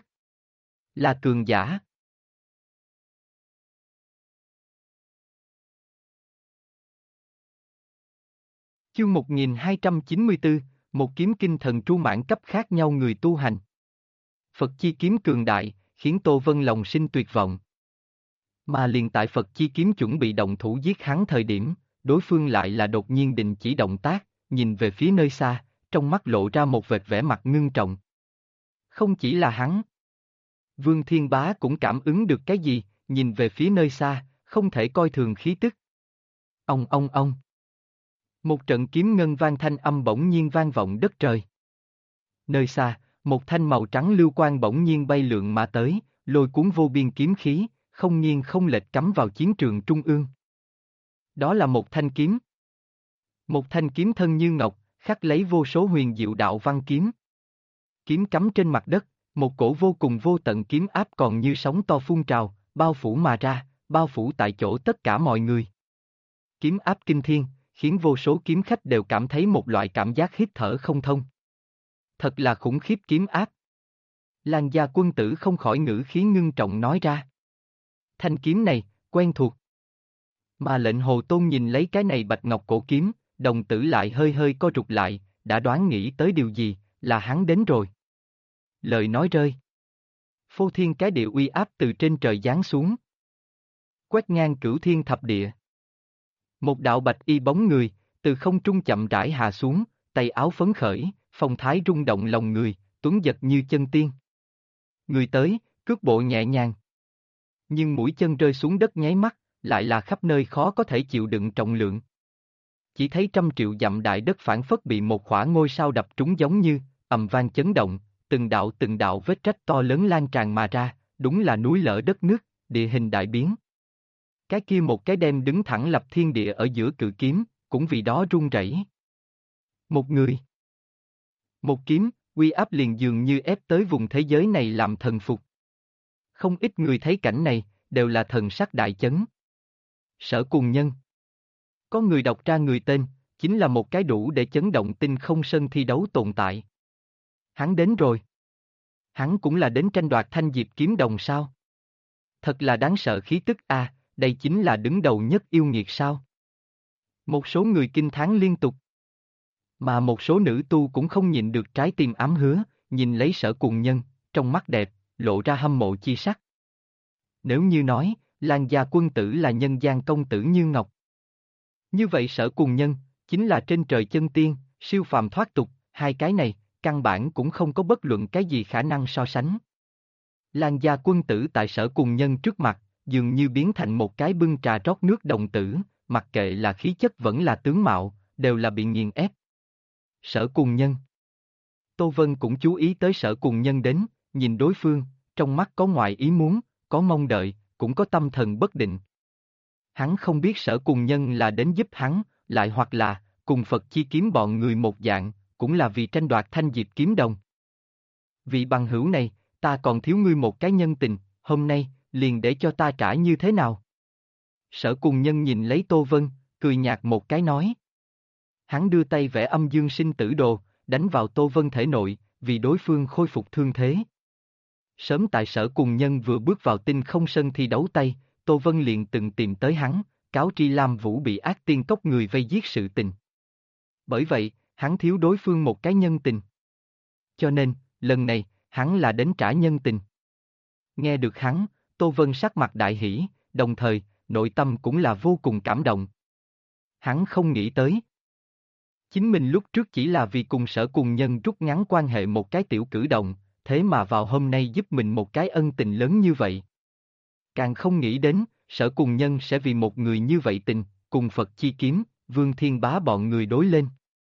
Là cường giả. Chương 1294, một kiếm kinh thần tru mãn cấp khác nhau người tu hành. Phật chi kiếm cường đại, khiến Tô Vân lòng sinh tuyệt vọng. Mà liền tại Phật chi kiếm chuẩn bị động thủ giết hắn thời điểm, đối phương lại là đột nhiên đình chỉ động tác, nhìn về phía nơi xa, trong mắt lộ ra một vệt vẻ mặt ngưng trọng. Không chỉ là hắn. Vương Thiên Bá cũng cảm ứng được cái gì, nhìn về phía nơi xa, không thể coi thường khí tức. Ông. Một trận kiếm ngân vang thanh âm bỗng nhiên vang vọng đất trời. Nơi xa, một thanh màu trắng lưu quang bỗng nhiên bay lượn mà tới, lôi cuốn vô biên kiếm khí, không nghiêng không lệch cắm vào chiến trường trung ương. Đó là một thanh kiếm. Một thanh kiếm thân như ngọc, khắc lấy vô số huyền diệu đạo văn kiếm. Kiếm cắm trên mặt đất, một cổ vô cùng vô tận kiếm áp còn như sóng to phun trào, bao phủ mà ra, bao phủ tại chỗ tất cả mọi người. Kiếm áp kinh thiên, khiến vô số kiếm khách đều cảm thấy một loại cảm giác hít thở không thông. Thật là khủng khiếp kiếm áp. Lan gia quân tử không khỏi ngữ khí ngưng trọng nói ra. Thanh kiếm này, quen thuộc. Mà lệnh Hồ Tôn nhìn lấy cái này bạch ngọc cổ kiếm, đồng tử lại hơi hơi co rụt lại, đã đoán nghĩ tới điều gì, là hắn đến rồi. Lời nói rơi. Phô thiên cái địa uy áp từ trên trời giáng xuống. Quét ngang cửu thiên thập địa. Một đạo bạch y bóng người, từ không trung chậm rãi hạ xuống, tay áo phấn khởi, phong thái rung động lòng người, tuấn giật như chân tiên. Người tới, cước bộ nhẹ nhàng. Nhưng mũi chân rơi xuống đất nháy mắt, lại là khắp nơi khó có thể chịu đựng trọng lượng. Chỉ thấy trăm triệu dặm đại đất phản phất bị một khỏa ngôi sao đập trúng giống như, ầm vang chấn động, từng đạo vết rách to lớn lan tràn mà ra, đúng là núi lở đất nước, địa hình đại biến. Cái kia một cái đem đứng thẳng lập thiên địa ở giữa cự kiếm, cũng vì đó rung rẩy. Một người. Một kiếm, uy áp liền dường như ép tới vùng thế giới này làm thần phục. Không ít người thấy cảnh này, đều là thần sắc đại chấn. Sở Cùng Nhân. Có người đọc ra người tên, chính là một cái đủ để chấn động tinh không sân thi đấu tồn tại. Hắn đến rồi. Hắn cũng là đến tranh đoạt thanh diệp kiếm đồng sao? Thật là đáng sợ khí tức a, đây chính là đứng đầu nhất yêu nghiệt sao? Một số người kinh thán liên tục. Mà một số nữ tu cũng không nhịn được trái tim ám hứa, nhìn lấy Sở Cùng Nhân, trong mắt đẹp, lộ ra hâm mộ chi sắc. Nếu như nói, Lan gia quân tử là nhân gian công tử như ngọc. Như vậy Sở Cùng Nhân, chính là trên trời chân tiên, siêu phàm thoát tục, Hai cái này, căn bản cũng không có bất luận cái gì khả năng so sánh. Lan gia quân tử tại Sở Cùng Nhân trước mặt, dường như biến thành một cái bưng trà rót nước đồng tử, mặc kệ là khí chất vẫn là tướng mạo, đều là bị nghiền ép. Sở Cùng Nhân. Tô Vân cũng chú ý tới Sở Cùng Nhân đến, nhìn đối phương, trong mắt có ngoài ý muốn, có mong đợi, cũng có tâm thần bất định. Hắn không biết Sở Cùng Nhân là đến giúp hắn, lại hoặc là, cùng Phật Chi Kiếm bọn người một dạng, cũng là vì tranh đoạt thanh diệp kiếm đồng. Vị bằng hữu này, ta còn thiếu ngươi một cái nhân tình, hôm nay, liền để cho ta trả như thế nào? Sở Cùng Nhân nhìn lấy Tô Vân, cười nhạt một cái nói. Hắn đưa tay vẽ âm dương sinh tử đồ, đánh vào Tô Vân thể nội, vì đối phương khôi phục thương thế. Sớm tại Sở Cùng Nhân vừa bước vào Tinh Không Sân thi đấu tay, Tô Vân liền từng tìm tới hắn, cáo tri Lam Vũ bị ác tiên cốc người vây giết sự tình. Bởi vậy, hắn thiếu đối phương một cái nhân tình. Cho nên, lần này, hắn là đến trả nhân tình. Nghe được hắn, Tô Vân sắc mặt đại hỉ, đồng thời, nội tâm cũng là vô cùng cảm động. Hắn không nghĩ tới. Chính mình lúc trước chỉ là vì cùng Sở Cùng Nhân rút ngắn quan hệ một cái tiểu cử động, thế mà vào hôm nay giúp mình một cái ân tình lớn như vậy. Càng không nghĩ đến, Sở Cùng Nhân sẽ vì một người như vậy tình, cùng Phật Chi Kiếm, Vương Thiên Bá bọn người đối lên.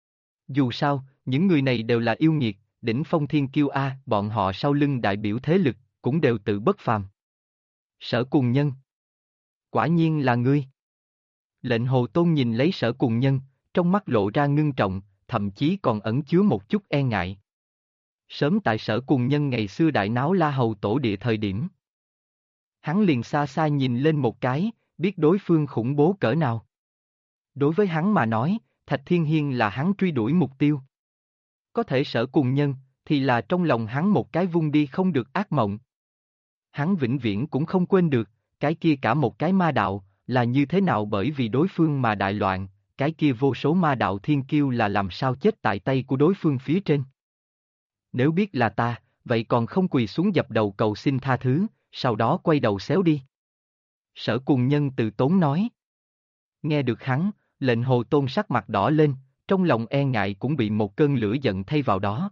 Dù sao, những người này đều là yêu nghiệt, đỉnh phong thiên kiêu A, bọn họ sau lưng đại biểu thế lực, cũng đều tự bất phàm. Sở Cùng Nhân. Quả nhiên là ngươi. Lệnh Hồ Tôn nhìn lấy Sở Cùng Nhân, trong mắt lộ ra ngưng trọng, thậm chí còn ẩn chứa một chút e ngại. Sớm tại Sở Cùng Nhân ngày xưa đại náo La Hầu tổ địa thời điểm. Hắn liền xa xa nhìn lên một cái, biết đối phương khủng bố cỡ nào. Đối với hắn mà nói, Thạch Thiên Hiên là hắn truy đuổi mục tiêu. Có thể Sở Cùng Nhân, thì là trong lòng hắn một cái vung đi không được ác mộng. Hắn vĩnh viễn cũng không quên được, cái kia cả một cái ma đạo, là như thế nào bởi vì đối phương mà đại loạn, cái kia vô số ma đạo thiên kiêu là làm sao chết tại tay của đối phương phía trên. Nếu biết là ta, vậy còn không quỳ xuống dập đầu cầu xin tha thứ, sau đó quay đầu xéo đi. Sở Cùng Nhân từ tốn nói. Nghe được hắn, lệnh Hồ Tôn sắc mặt đỏ lên, trong lòng e ngại cũng bị một cơn lửa giận thay vào đó.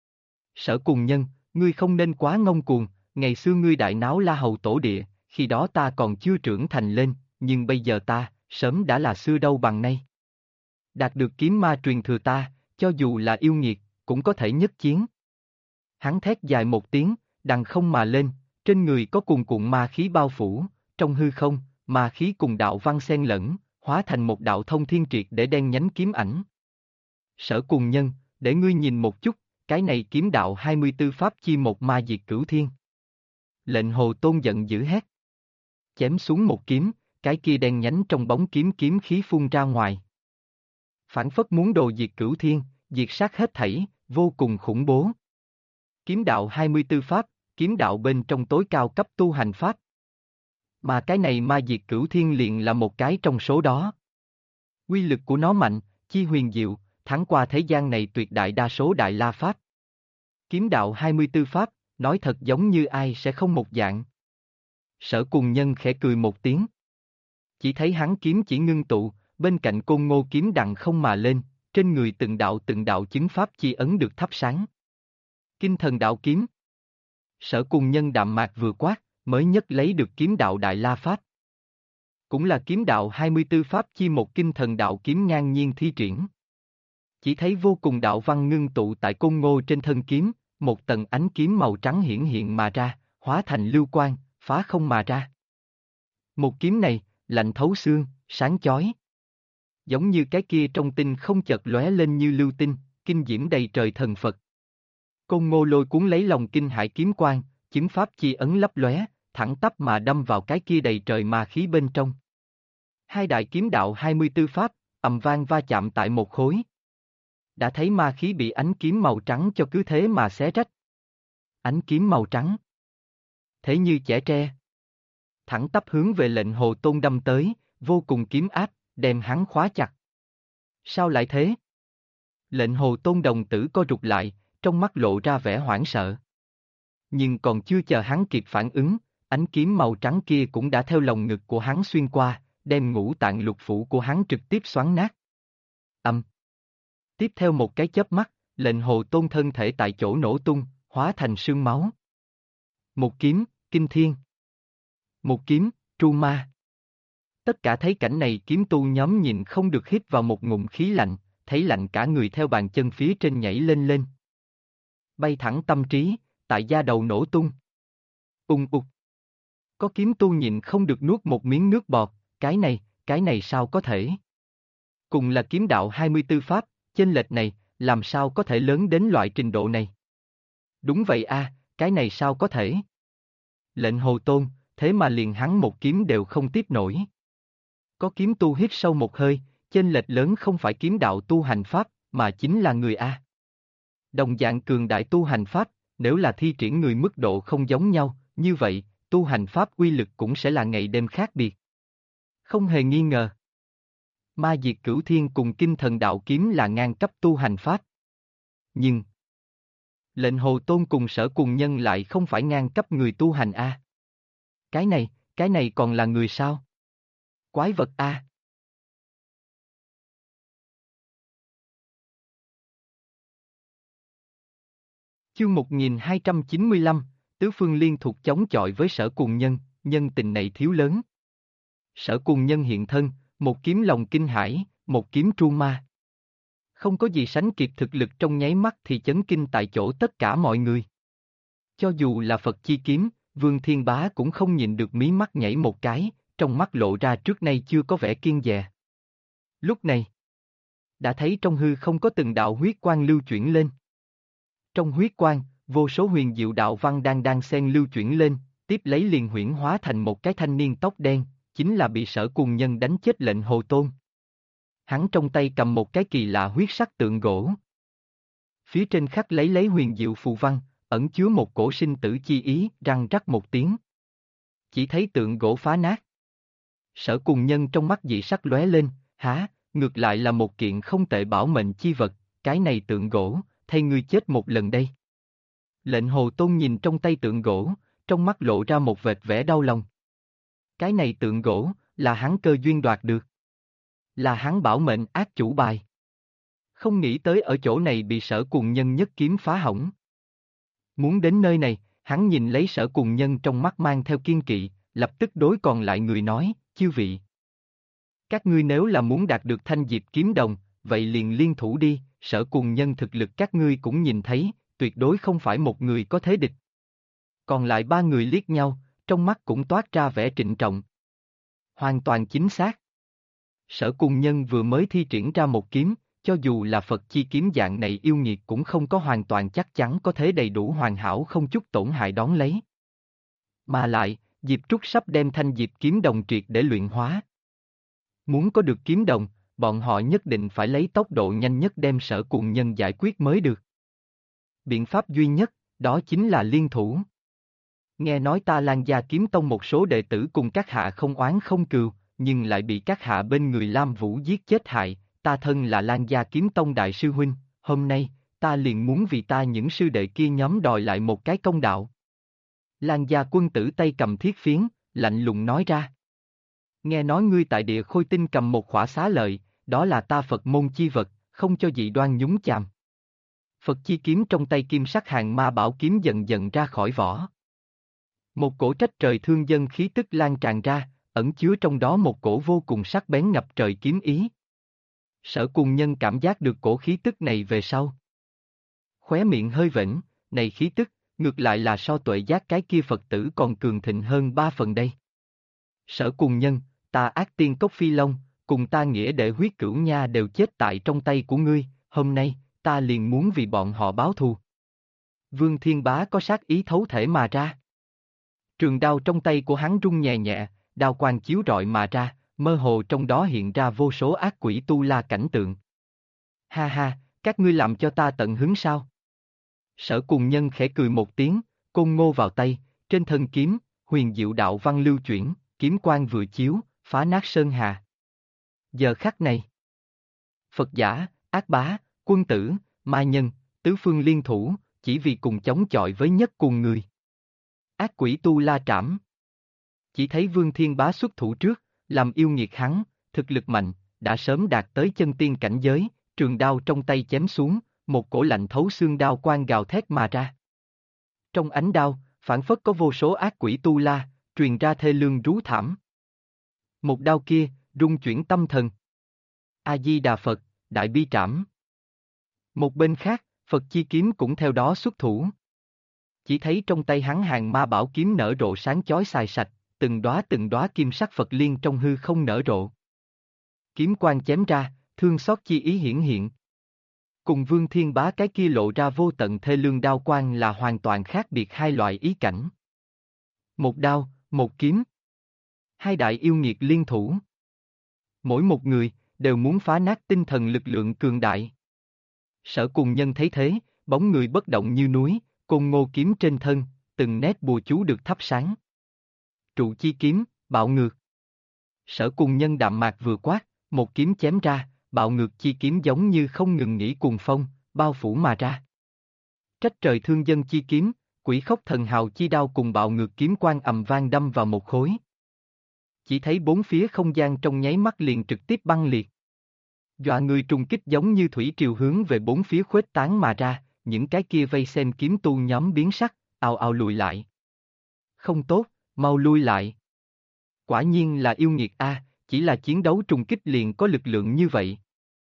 Sở Cùng Nhân, ngươi không nên quá ngông cuồng, ngày xưa ngươi đại náo La Hầu tổ địa, khi đó ta còn chưa trưởng thành lên, nhưng bây giờ ta, sớm đã là xưa đâu bằng nay. Đạt được kiếm ma truyền thừa ta, cho dù là yêu nghiệt, cũng có thể nhất chiến. Hắn thét dài một tiếng, đằng không mà lên, trên người có cuồn cuộn ma khí bao phủ, trong hư không, ma khí cùng đạo văn xen lẫn, hóa thành một đạo thông thiên triệt để đen nhánh kiếm ảnh. Sở Cùng Nhân, để ngươi nhìn một chút, cái này kiếm đạo 24 pháp chi một ma diệt cửu thiên. Lệnh Hồ Tôn giận dữ hét. Chém xuống một kiếm, cái kia đen nhánh trong bóng kiếm kiếm khí phun ra ngoài. Phản phất muốn đồ diệt cửu thiên, diệt sát hết thảy, vô cùng khủng bố. Kiếm đạo 24 pháp, kiếm đạo bên trong tối cao cấp tu hành pháp. Mà cái này ma diệt cửu thiên liền là một cái trong số đó. Quy lực của nó mạnh, chi huyền diệu, thắng qua thế gian này tuyệt đại đa số đại la pháp. Kiếm đạo 24 pháp, nói thật giống như ai sẽ không một dạng. Sở Cùng Nhân khẽ cười một tiếng. Chỉ thấy hắn kiếm chỉ ngưng tụ, bên cạnh Côn Ngô kiếm đằng không mà lên, trên người từng đạo chứng pháp chi ấn được thắp sáng. Kinh thần đạo kiếm. Sở Cùng Nhân đạm mạc vừa quát, mới nhất lấy được kiếm đạo Đại La Pháp. Cũng là kiếm đạo 24 Pháp chi một kinh thần đạo kiếm ngang nhiên thi triển. Chỉ thấy vô cùng đạo văn ngưng tụ tại Côn Ngô trên thân kiếm, một tầng ánh kiếm màu trắng hiển hiện mà ra, hóa thành lưu quang, phá không mà ra. Một kiếm này, lạnh thấu xương, sáng chói. Giống như cái kia trong tinh không chợt lóe lên như lưu tinh, kinh diễm đầy trời thần Phật. Côn Ngô lôi cuốn lấy lòng kinh hải kiếm quang, chứng pháp chi ấn lấp lóe, thẳng tắp mà đâm vào cái kia đầy trời ma khí bên trong. Hai đại kiếm đạo 24 pháp, ầm vang va chạm tại một khối. Đã thấy ma khí bị ánh kiếm màu trắng cho cứ thế mà xé rách. Ánh kiếm màu trắng. Thế như chẻ tre. Thẳng tắp hướng về lệnh Hồ Tôn đâm tới, vô cùng kiếm áp, đem hắn khóa chặt. Sao lại thế? Lệnh Hồ Tôn đồng tử co rụt lại, trong mắt lộ ra vẻ hoảng sợ. Nhưng còn chưa chờ hắn kịp phản ứng, ánh kiếm màu trắng kia cũng đã theo lồng ngực của hắn xuyên qua, đem ngũ tạng lục phủ của hắn trực tiếp xoắn nát. Tiếp theo một cái chớp mắt, Lệnh Hồ Tôn thân thể tại chỗ nổ tung, hóa thành sương máu. Một kiếm, kinh thiên. Một kiếm, tru ma. Tất cả thấy cảnh này kiếm tu nhóm nhìn không được hít vào một ngụm khí lạnh, thấy lạnh cả người theo bàn chân phía trên nhảy lên lên. Bay thẳng tâm trí, tại da đầu nổ tung. Ục. Có kiếm tu nhịn không được nuốt một miếng nước bọt, cái này sao có thể? Cùng là kiếm đạo 24 pháp, chênh lệch này, làm sao có thể lớn đến loại trình độ này? Đúng vậy a, cái này sao có thể? Lệnh Hồ Tôn, thế mà liền hắn một kiếm đều không tiếp nổi. Có kiếm tu hít sâu một hơi, chênh lệch lớn không phải kiếm đạo tu hành pháp, mà chính là người a. Đồng dạng cường đại tu hành pháp, nếu là thi triển người mức độ không giống nhau, như vậy, tu hành pháp uy lực cũng sẽ là ngày đêm khác biệt. Không hề nghi ngờ. Ma Diệt Cửu Thiên cùng Kinh Thần Đạo Kiếm là ngang cấp tu hành pháp. Nhưng, Lệnh Hồ Tôn cùng Sở Cùng Nhân lại không phải ngang cấp người tu hành a. Cái này còn là người sao? Quái vật a. Chương 1295, Tứ Phương Liên thuộc chống chọi với Sở Cùng Nhân, nhân tình này thiếu lớn. Sở Cùng Nhân hiện thân, một kiếm lòng kinh hải, một kiếm tru ma. Không có gì sánh kịp thực lực trong nháy mắt thì chấn kinh tại chỗ tất cả mọi người. Cho dù là Phật chi kiếm, Vương Thiên Bá cũng không nhìn được mí mắt nhảy một cái, trong mắt lộ ra trước nay chưa có vẻ kiêng dè. Lúc này, đã thấy trong hư không có từng đạo huyết quang lưu chuyển lên. Trong huyết quang, vô số huyền diệu đạo văn đang xen lưu chuyển lên, tiếp lấy liền huyễn hóa thành một cái thanh niên tóc đen, chính là bị Sở Cùng Nhân đánh chết Lệnh Hồ Tôn. Hắn trong tay cầm một cái kỳ lạ huyết sắc tượng gỗ. Phía trên khắc lấy huyền diệu phù văn, ẩn chứa một cổ sinh tử chi ý, răng rắc một tiếng. Chỉ thấy tượng gỗ phá nát. Sở Cùng Nhân trong mắt dị sắc lóe lên, ngược lại là một kiện không tệ bảo mệnh chi vật, cái này tượng gỗ, thay ngươi chết một lần đây. Lệnh Hồ Tôn nhìn trong tay tượng gỗ, trong mắt lộ ra một vệt vẻ đau lòng. Cái này tượng gỗ, là hắn cơ duyên đoạt được. Là hắn bảo mệnh ác chủ bài. Không nghĩ tới ở chỗ này bị Sở Cùng Nhân nhất kiếm phá hỏng. Muốn đến nơi này, hắn nhìn lấy Sở Cùng Nhân trong mắt mang theo kiên kỵ, lập tức đối còn lại người nói, chư vị. Các ngươi nếu là muốn đạt được thanh diệp kiếm đồng, vậy liền liên thủ đi, Sở Cùng Nhân thực lực các ngươi cũng nhìn thấy, tuyệt đối không phải một người có thế địch. Còn lại ba người liếc nhau, trong mắt cũng toát ra vẻ trịnh trọng. Hoàn toàn chính xác. Sở Cùng Nhân vừa mới thi triển ra một kiếm, cho dù là Phật chi kiếm dạng này yêu nghiệt cũng không có hoàn toàn chắc chắn có thể đầy đủ hoàn hảo không chút tổn hại đón lấy. Mà lại, Diệp Trúc sắp đem thanh diệp kiếm đồng triệt để luyện hóa. Muốn có được kiếm đồng, bọn họ nhất định phải lấy tốc độ nhanh nhất đem Sở Cùng Nhân giải quyết mới được. Biện pháp duy nhất, đó chính là liên thủ. Nghe nói ta Lan Gia Kiếm Tông một số đệ tử cùng các hạ không oán không cừu, nhưng lại bị các hạ bên người Lam Vũ giết chết hại, ta thân là Lan Gia Kiếm Tông đại sư huynh, hôm nay, ta liền muốn vì ta những sư đệ kia nhóm đòi lại một cái công đạo. Lan Gia quân tử tay cầm thiết phiến, lạnh lùng nói ra. Nghe nói ngươi tại địa Khôi Tinh cầm một khỏa xá lợi, đó là ta Phật môn chi vật, không cho dị đoan nhúng chàm. Phật chi kiếm trong tay kim sắc hàng ma bảo kiếm dần dần ra khỏi vỏ. Một cổ trách trời thương dân khí tức lan tràn ra, ẩn chứa trong đó một cổ vô cùng sắc bén ngập trời kiếm ý. Sở Cùng Nhân cảm giác được cổ khí tức này về sau. Khóe miệng hơi vểnh, này khí tức, ngược lại là so tuệ giác cái kia Phật tử còn cường thịnh hơn 3 phần đây. Sở Cùng Nhân, ta ác tiên cốc phi long, cùng ta nghĩa đệ huyết cửu nha đều chết tại trong tay của ngươi, hôm nay, ta liền muốn vì bọn họ báo thù. Vương Thiên Bá có sát ý thấu thể mà ra. Trường đao trong tay của hắn rung nhẹ nhẹ, đao quang chiếu rọi mà ra, mơ hồ trong đó hiện ra vô số ác quỷ tu la cảnh tượng. Ha, các ngươi làm cho ta tận hứng sao? Sở Cùng Nhân khẽ cười một tiếng, côn ngô vào tay, trên thân kiếm, huyền diệu đạo văn lưu chuyển, kiếm quang vừa chiếu, phá nát sơn hà. Giờ khắc này, Phật giả, ác bá, quân tử, ma nhân, tứ phương liên thủ, chỉ vì cùng chống chọi với nhất cùng người. Ác quỷ tu la trảm. Chỉ thấy Vương Thiên Bá xuất thủ trước, làm yêu nghiệt hắn, thực lực mạnh, đã sớm đạt tới chân tiên cảnh giới, trường đao trong tay chém xuống, một cổ lạnh thấu xương đao quang gào thét mà ra. Trong ánh đao, phảng phất có vô số ác quỷ tu la, truyền ra thê lương rú thảm. Một đao kia, rung chuyển tâm thần. A-di-đà Phật, Đại Bi Trảm. Một bên khác, Phật chi kiếm cũng theo đó xuất thủ. Chỉ thấy trong tay hắn hàng ma bảo kiếm nở rộ sáng chói xài sạch, từng đóa kim sắc Phật liên trong hư không nở rộ. Kiếm quang chém ra, thương xót chi ý hiển hiện. Cùng Vương Thiên Bá cái kia lộ ra vô tận thê lương đao quang là hoàn toàn khác biệt hai loại ý cảnh. Một đao, một kiếm. Hai đại yêu nghiệt liên thủ. Mỗi một người, đều muốn phá nát tinh thần lực lượng cường đại. Sở Cùng Nhân thấy thế, bóng người bất động như núi, côn ngô kiếm trên thân, từng nét bùa chú được thắp sáng. Trụ chi kiếm, bạo ngược. Sở Cùng Nhân đạm mạc vừa quát, một kiếm chém ra, bạo ngược chi kiếm giống như không ngừng nghỉ cuồng phong, bao phủ mà ra. Trách trời thương dân chi kiếm, quỷ khốc thần hào chi đao cùng bạo ngược kiếm quang ầm vang đâm vào một khối. Chỉ thấy bốn phía không gian trong nháy mắt liền trực tiếp băng liệt. Dọa người trùng kích giống như thủy triều hướng về bốn phía khuếch tán mà ra, những cái kia vây xem kiếm tu nhóm biến sắc, ào ào lùi lại. Không tốt, mau lui lại. Quả nhiên là yêu nghiệt a, chỉ là chiến đấu trùng kích liền có lực lượng như vậy.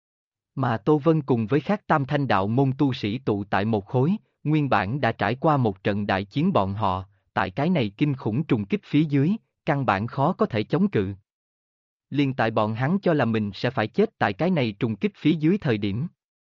Mà Tô Vân cùng với các tam thanh đạo môn tu sĩ tụ tại một khối, nguyên bản đã trải qua một trận đại chiến bọn họ, tại cái này kinh khủng trùng kích phía dưới, căn bản khó có thể chống cự. Liền tại bọn hắn cho là mình sẽ phải chết tại cái này trùng kích phía dưới thời điểm.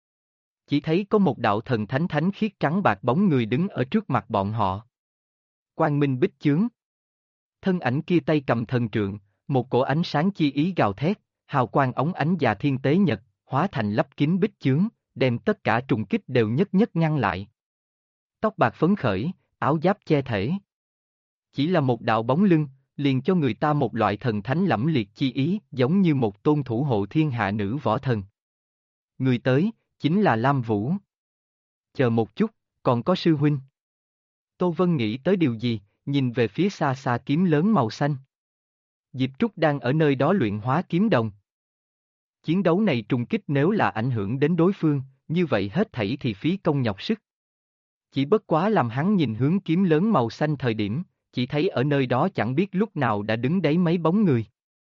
Chỉ thấy có một đạo thần thánh thánh khiết trắng bạc bóng người đứng ở trước mặt bọn họ. Quang minh bích chướng. Thân ảnh kia tay cầm thần trượng, một cổ ánh sáng chi ý gào thét, hào quang óng ánh già thiên tế nhật, hóa thành lấp kín bích chướng, đem tất cả trùng kích đều nhất nhất ngăn lại. Tóc bạc phấn khởi, áo giáp che thể. Chỉ là một đạo bóng lưng, liền cho người ta một loại thần thánh lẫm liệt chi ý, giống như một tôn thủ hộ thiên hạ nữ võ thần. Người tới, chính là Lam Vũ. Chờ một chút, còn có sư huynh. Tô Vân nghĩ tới điều gì, nhìn về phía xa xa kiếm lớn màu xanh. Diệp Trúc đang ở nơi đó luyện hóa kiếm đồng. Chiến đấu này trùng kích nếu là ảnh hưởng đến đối phương, như vậy hết thảy thì phí công nhọc sức. Chỉ bất quá làm hắn nhìn hướng kiếm lớn màu xanh thời điểm, chỉ thấy ở nơi đó chẳng biết lúc nào đã đứng đấy mấy bóng người.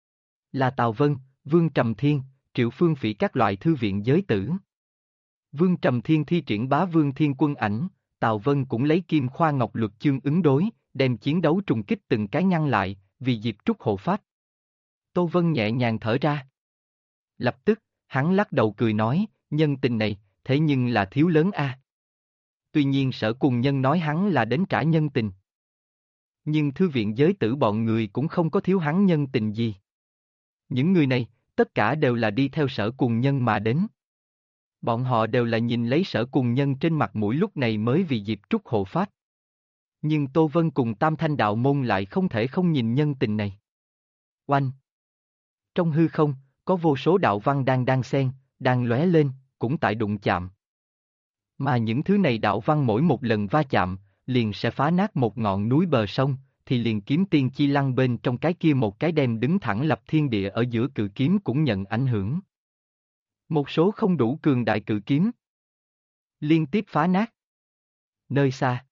Là Tào Vân, Vương Trầm Thiên, Triệu Phương Phỉ các loại thư viện giới tử. Vương Trầm Thiên thi triển bá vương thiên quân ảnh, Tào Vân cũng lấy kim khoa ngọc luật chương ứng đối, đem chiến đấu trùng kích từng cái ngăn lại, vì Diệp Trúc hộ pháp. Tô Vân nhẹ nhàng thở ra. Lập tức, hắn lắc đầu cười nói, nhân tình này, thế nhưng là thiếu lớn a. Tuy nhiên Sở Cùng Nhân nói hắn là đến trả nhân tình. Nhưng thư viện giới tử bọn người cũng không có thiếu hắn nhân tình gì. Những người này, tất cả đều là đi theo Sở Cùng Nhân mà đến. Bọn họ đều là nhìn lấy Sở Cùng Nhân trên mặt mũi lúc này mới vì Diệp Trúc hộ pháp. Nhưng Tô Vân cùng Tam Thanh Đạo Môn lại không thể không nhìn nhân tình này. Oanh! Trong hư không, có vô số đạo văn đang xen, đang lóe lên, cũng tại đụng chạm. Mà những thứ này đạo văn mỗi một lần va chạm, liền sẽ phá nát một ngọn núi bờ sông, thì liền kiếm tiên chi lăng bên trong cái kia một cái đem đứng thẳng lập thiên địa ở giữa cự kiếm cũng nhận ảnh hưởng. Một số không đủ cường đại cự kiếm liên tiếp phá nát. Nơi xa,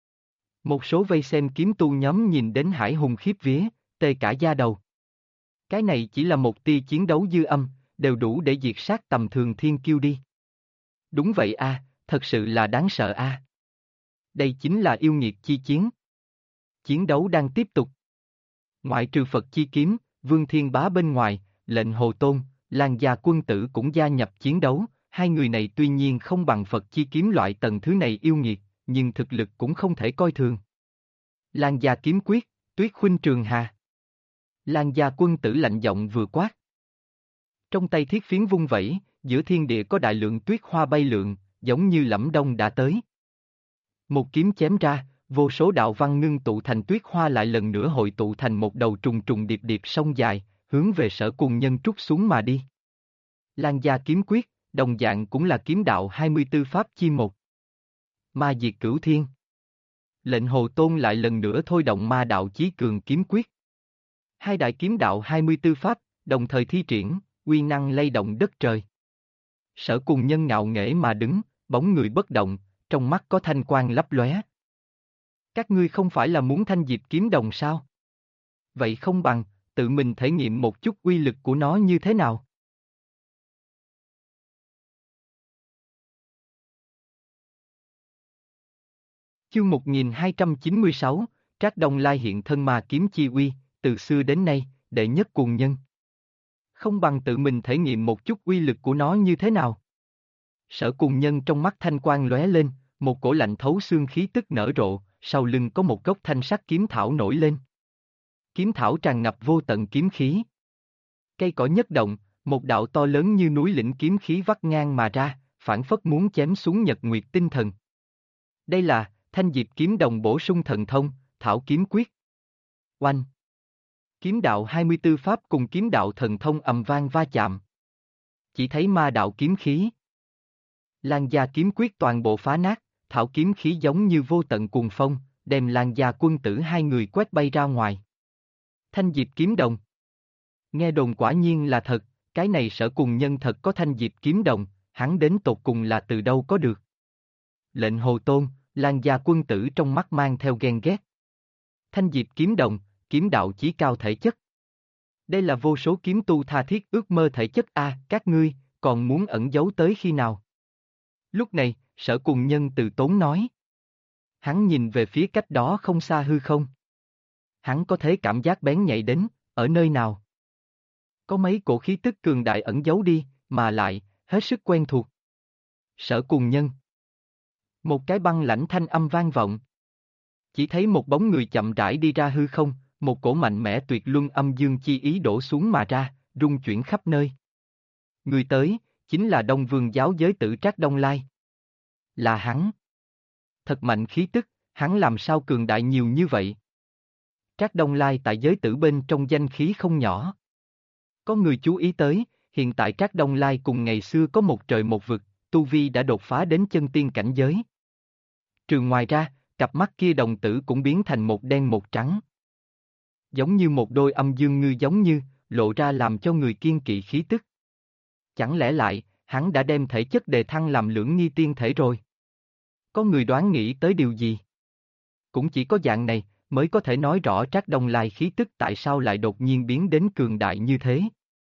một số vây xem kiếm tu nhóm nhìn đến hải hùng khiếp vía, tê cả da đầu. Cái này chỉ là một tia chiến đấu dư âm, đều đủ để diệt sát tầm thường thiên kiêu đi. Đúng vậy a, thật sự là đáng sợ a. Đây chính là yêu nghiệt chi chiến. Chiến đấu đang tiếp tục. Ngoại trừ Phật chi kiếm, Vương Thiên Bá bên ngoài, lệnh Hồ Tôn, Lan Gia quân tử cũng gia nhập chiến đấu. Hai người này tuy nhiên không bằng Phật chi kiếm loại tầng thứ này yêu nghiệt, nhưng thực lực cũng không thể coi thường. Lan Gia kiếm quyết, Tuyết Khuynh Trường Hà. Lan Gia quân tử lạnh giọng vừa quát. Trong tay thiết phiến vung vẩy, giữa thiên địa có đại lượng tuyết hoa bay lượn, giống như Lẫm Đông đã tới. Một kiếm chém ra, vô số đạo văn ngưng tụ thành tuyết hoa lại lần nữa hội tụ thành một đầu trùng trùng điệp điệp sông dài, hướng về Sở Cùng Nhân trút xuống mà đi. Lan Gia kiếm quyết, đồng dạng cũng là kiếm đạo 24 pháp chi một. Ma diệt cửu thiên. Lệnh Hồ Tôn lại lần nữa thôi động ma đạo chí cường kiếm quyết. Hai đại kiếm đạo 24 pháp, đồng thời thi triển, uy năng lay động đất trời. Sở Cùng Nhân ngạo nghễ mà đứng, bóng người bất động, trong mắt có thanh quang lấp lóe. Các ngươi không phải là muốn thanh diệp kiếm đồng sao? Vậy không bằng, tự mình thể nghiệm một chút uy lực của nó như thế nào? Chương 1296, Trác Đông Lai hiện thân ma kiếm chi uy, từ xưa đến nay, đệ nhất cuồng nhân. Không bằng tự mình thể nghiệm một chút uy lực của nó như thế nào? Sở Cuồng Nhân trong mắt thanh quang lóe lên, một cổ lạnh thấu xương khí tức nở rộ, sau lưng có một gốc thanh sắc kiếm thảo nổi lên. Kiếm thảo tràn ngập vô tận kiếm khí. Cây cỏ nhất động, một đạo to lớn như núi lĩnh kiếm khí vắt ngang mà ra, phảng phất muốn chém xuống nhật nguyệt tinh thần. Đây là thanh diệp kiếm đồng bổ sung thần thông, thảo kiếm quyết. Oanh! Kiếm đạo 24 pháp cùng kiếm đạo thần thông ầm vang va chạm. Chỉ thấy ma đạo kiếm khí. Lan gia kiếm quyết toàn bộ phá nát, thảo kiếm khí giống như vô tận cuồng phong, đem Lan gia quân tử hai người quét bay ra ngoài. Thanh diệp kiếm đồng. Nghe đồn quả nhiên là thật, cái này Sở Cuồng Nhân thật có thanh diệp kiếm đồng, hắn đến tột cùng là từ đâu có được. Lệnh Hồ Tôn, Lan gia quân tử trong mắt mang theo ghen ghét. Thanh diệp kiếm đồng, kiếm đạo chí cao thể chất. Đây là vô số kiếm tu tha thiết ước mơ thể chất a, các ngươi, còn muốn ẩn giấu tới khi nào? Lúc này, Sở Cuồng Nhân từ tốn nói. Hắn nhìn về phía cách đó không xa hư không. Hắn có thể cảm giác bén nhạy đến, ở nơi nào? Có mấy cổ khí tức cường đại ẩn giấu đi, mà lại, hết sức quen thuộc. Sở Cuồng Nhân. Một cái băng lãnh thanh âm vang vọng. Chỉ thấy một bóng người chậm rãi đi ra hư không, một cổ mạnh mẽ tuyệt luân âm dương chi ý đổ xuống mà ra, rung chuyển khắp nơi. Người tới, chính là Đông Vương giáo giới tử Trác Đông Lai. Là hắn. Thật mạnh khí tức, hắn làm sao cường đại nhiều như vậy? Trác Đông Lai tại giới tử bên trong danh khí không nhỏ. Có người chú ý tới, hiện tại Trác Đông Lai cùng ngày xưa có một trời một vực, tu vi đã đột phá đến chân tiên cảnh giới. Trừ ngoài ra, cặp mắt kia đồng tử cũng biến thành một đen một trắng. Giống như một đôi âm dương ngư giống như, lộ ra làm cho người kiên kỵ khí tức. Chẳng lẽ lại, hắn đã đem thể chất đề thăng làm lưỡng nghi tiên thể rồi? Có người đoán nghĩ tới điều gì? Cũng chỉ có dạng này, mới có thể nói rõ Trác Đông Lai khí tức tại sao lại đột nhiên biến đến cường đại như thế.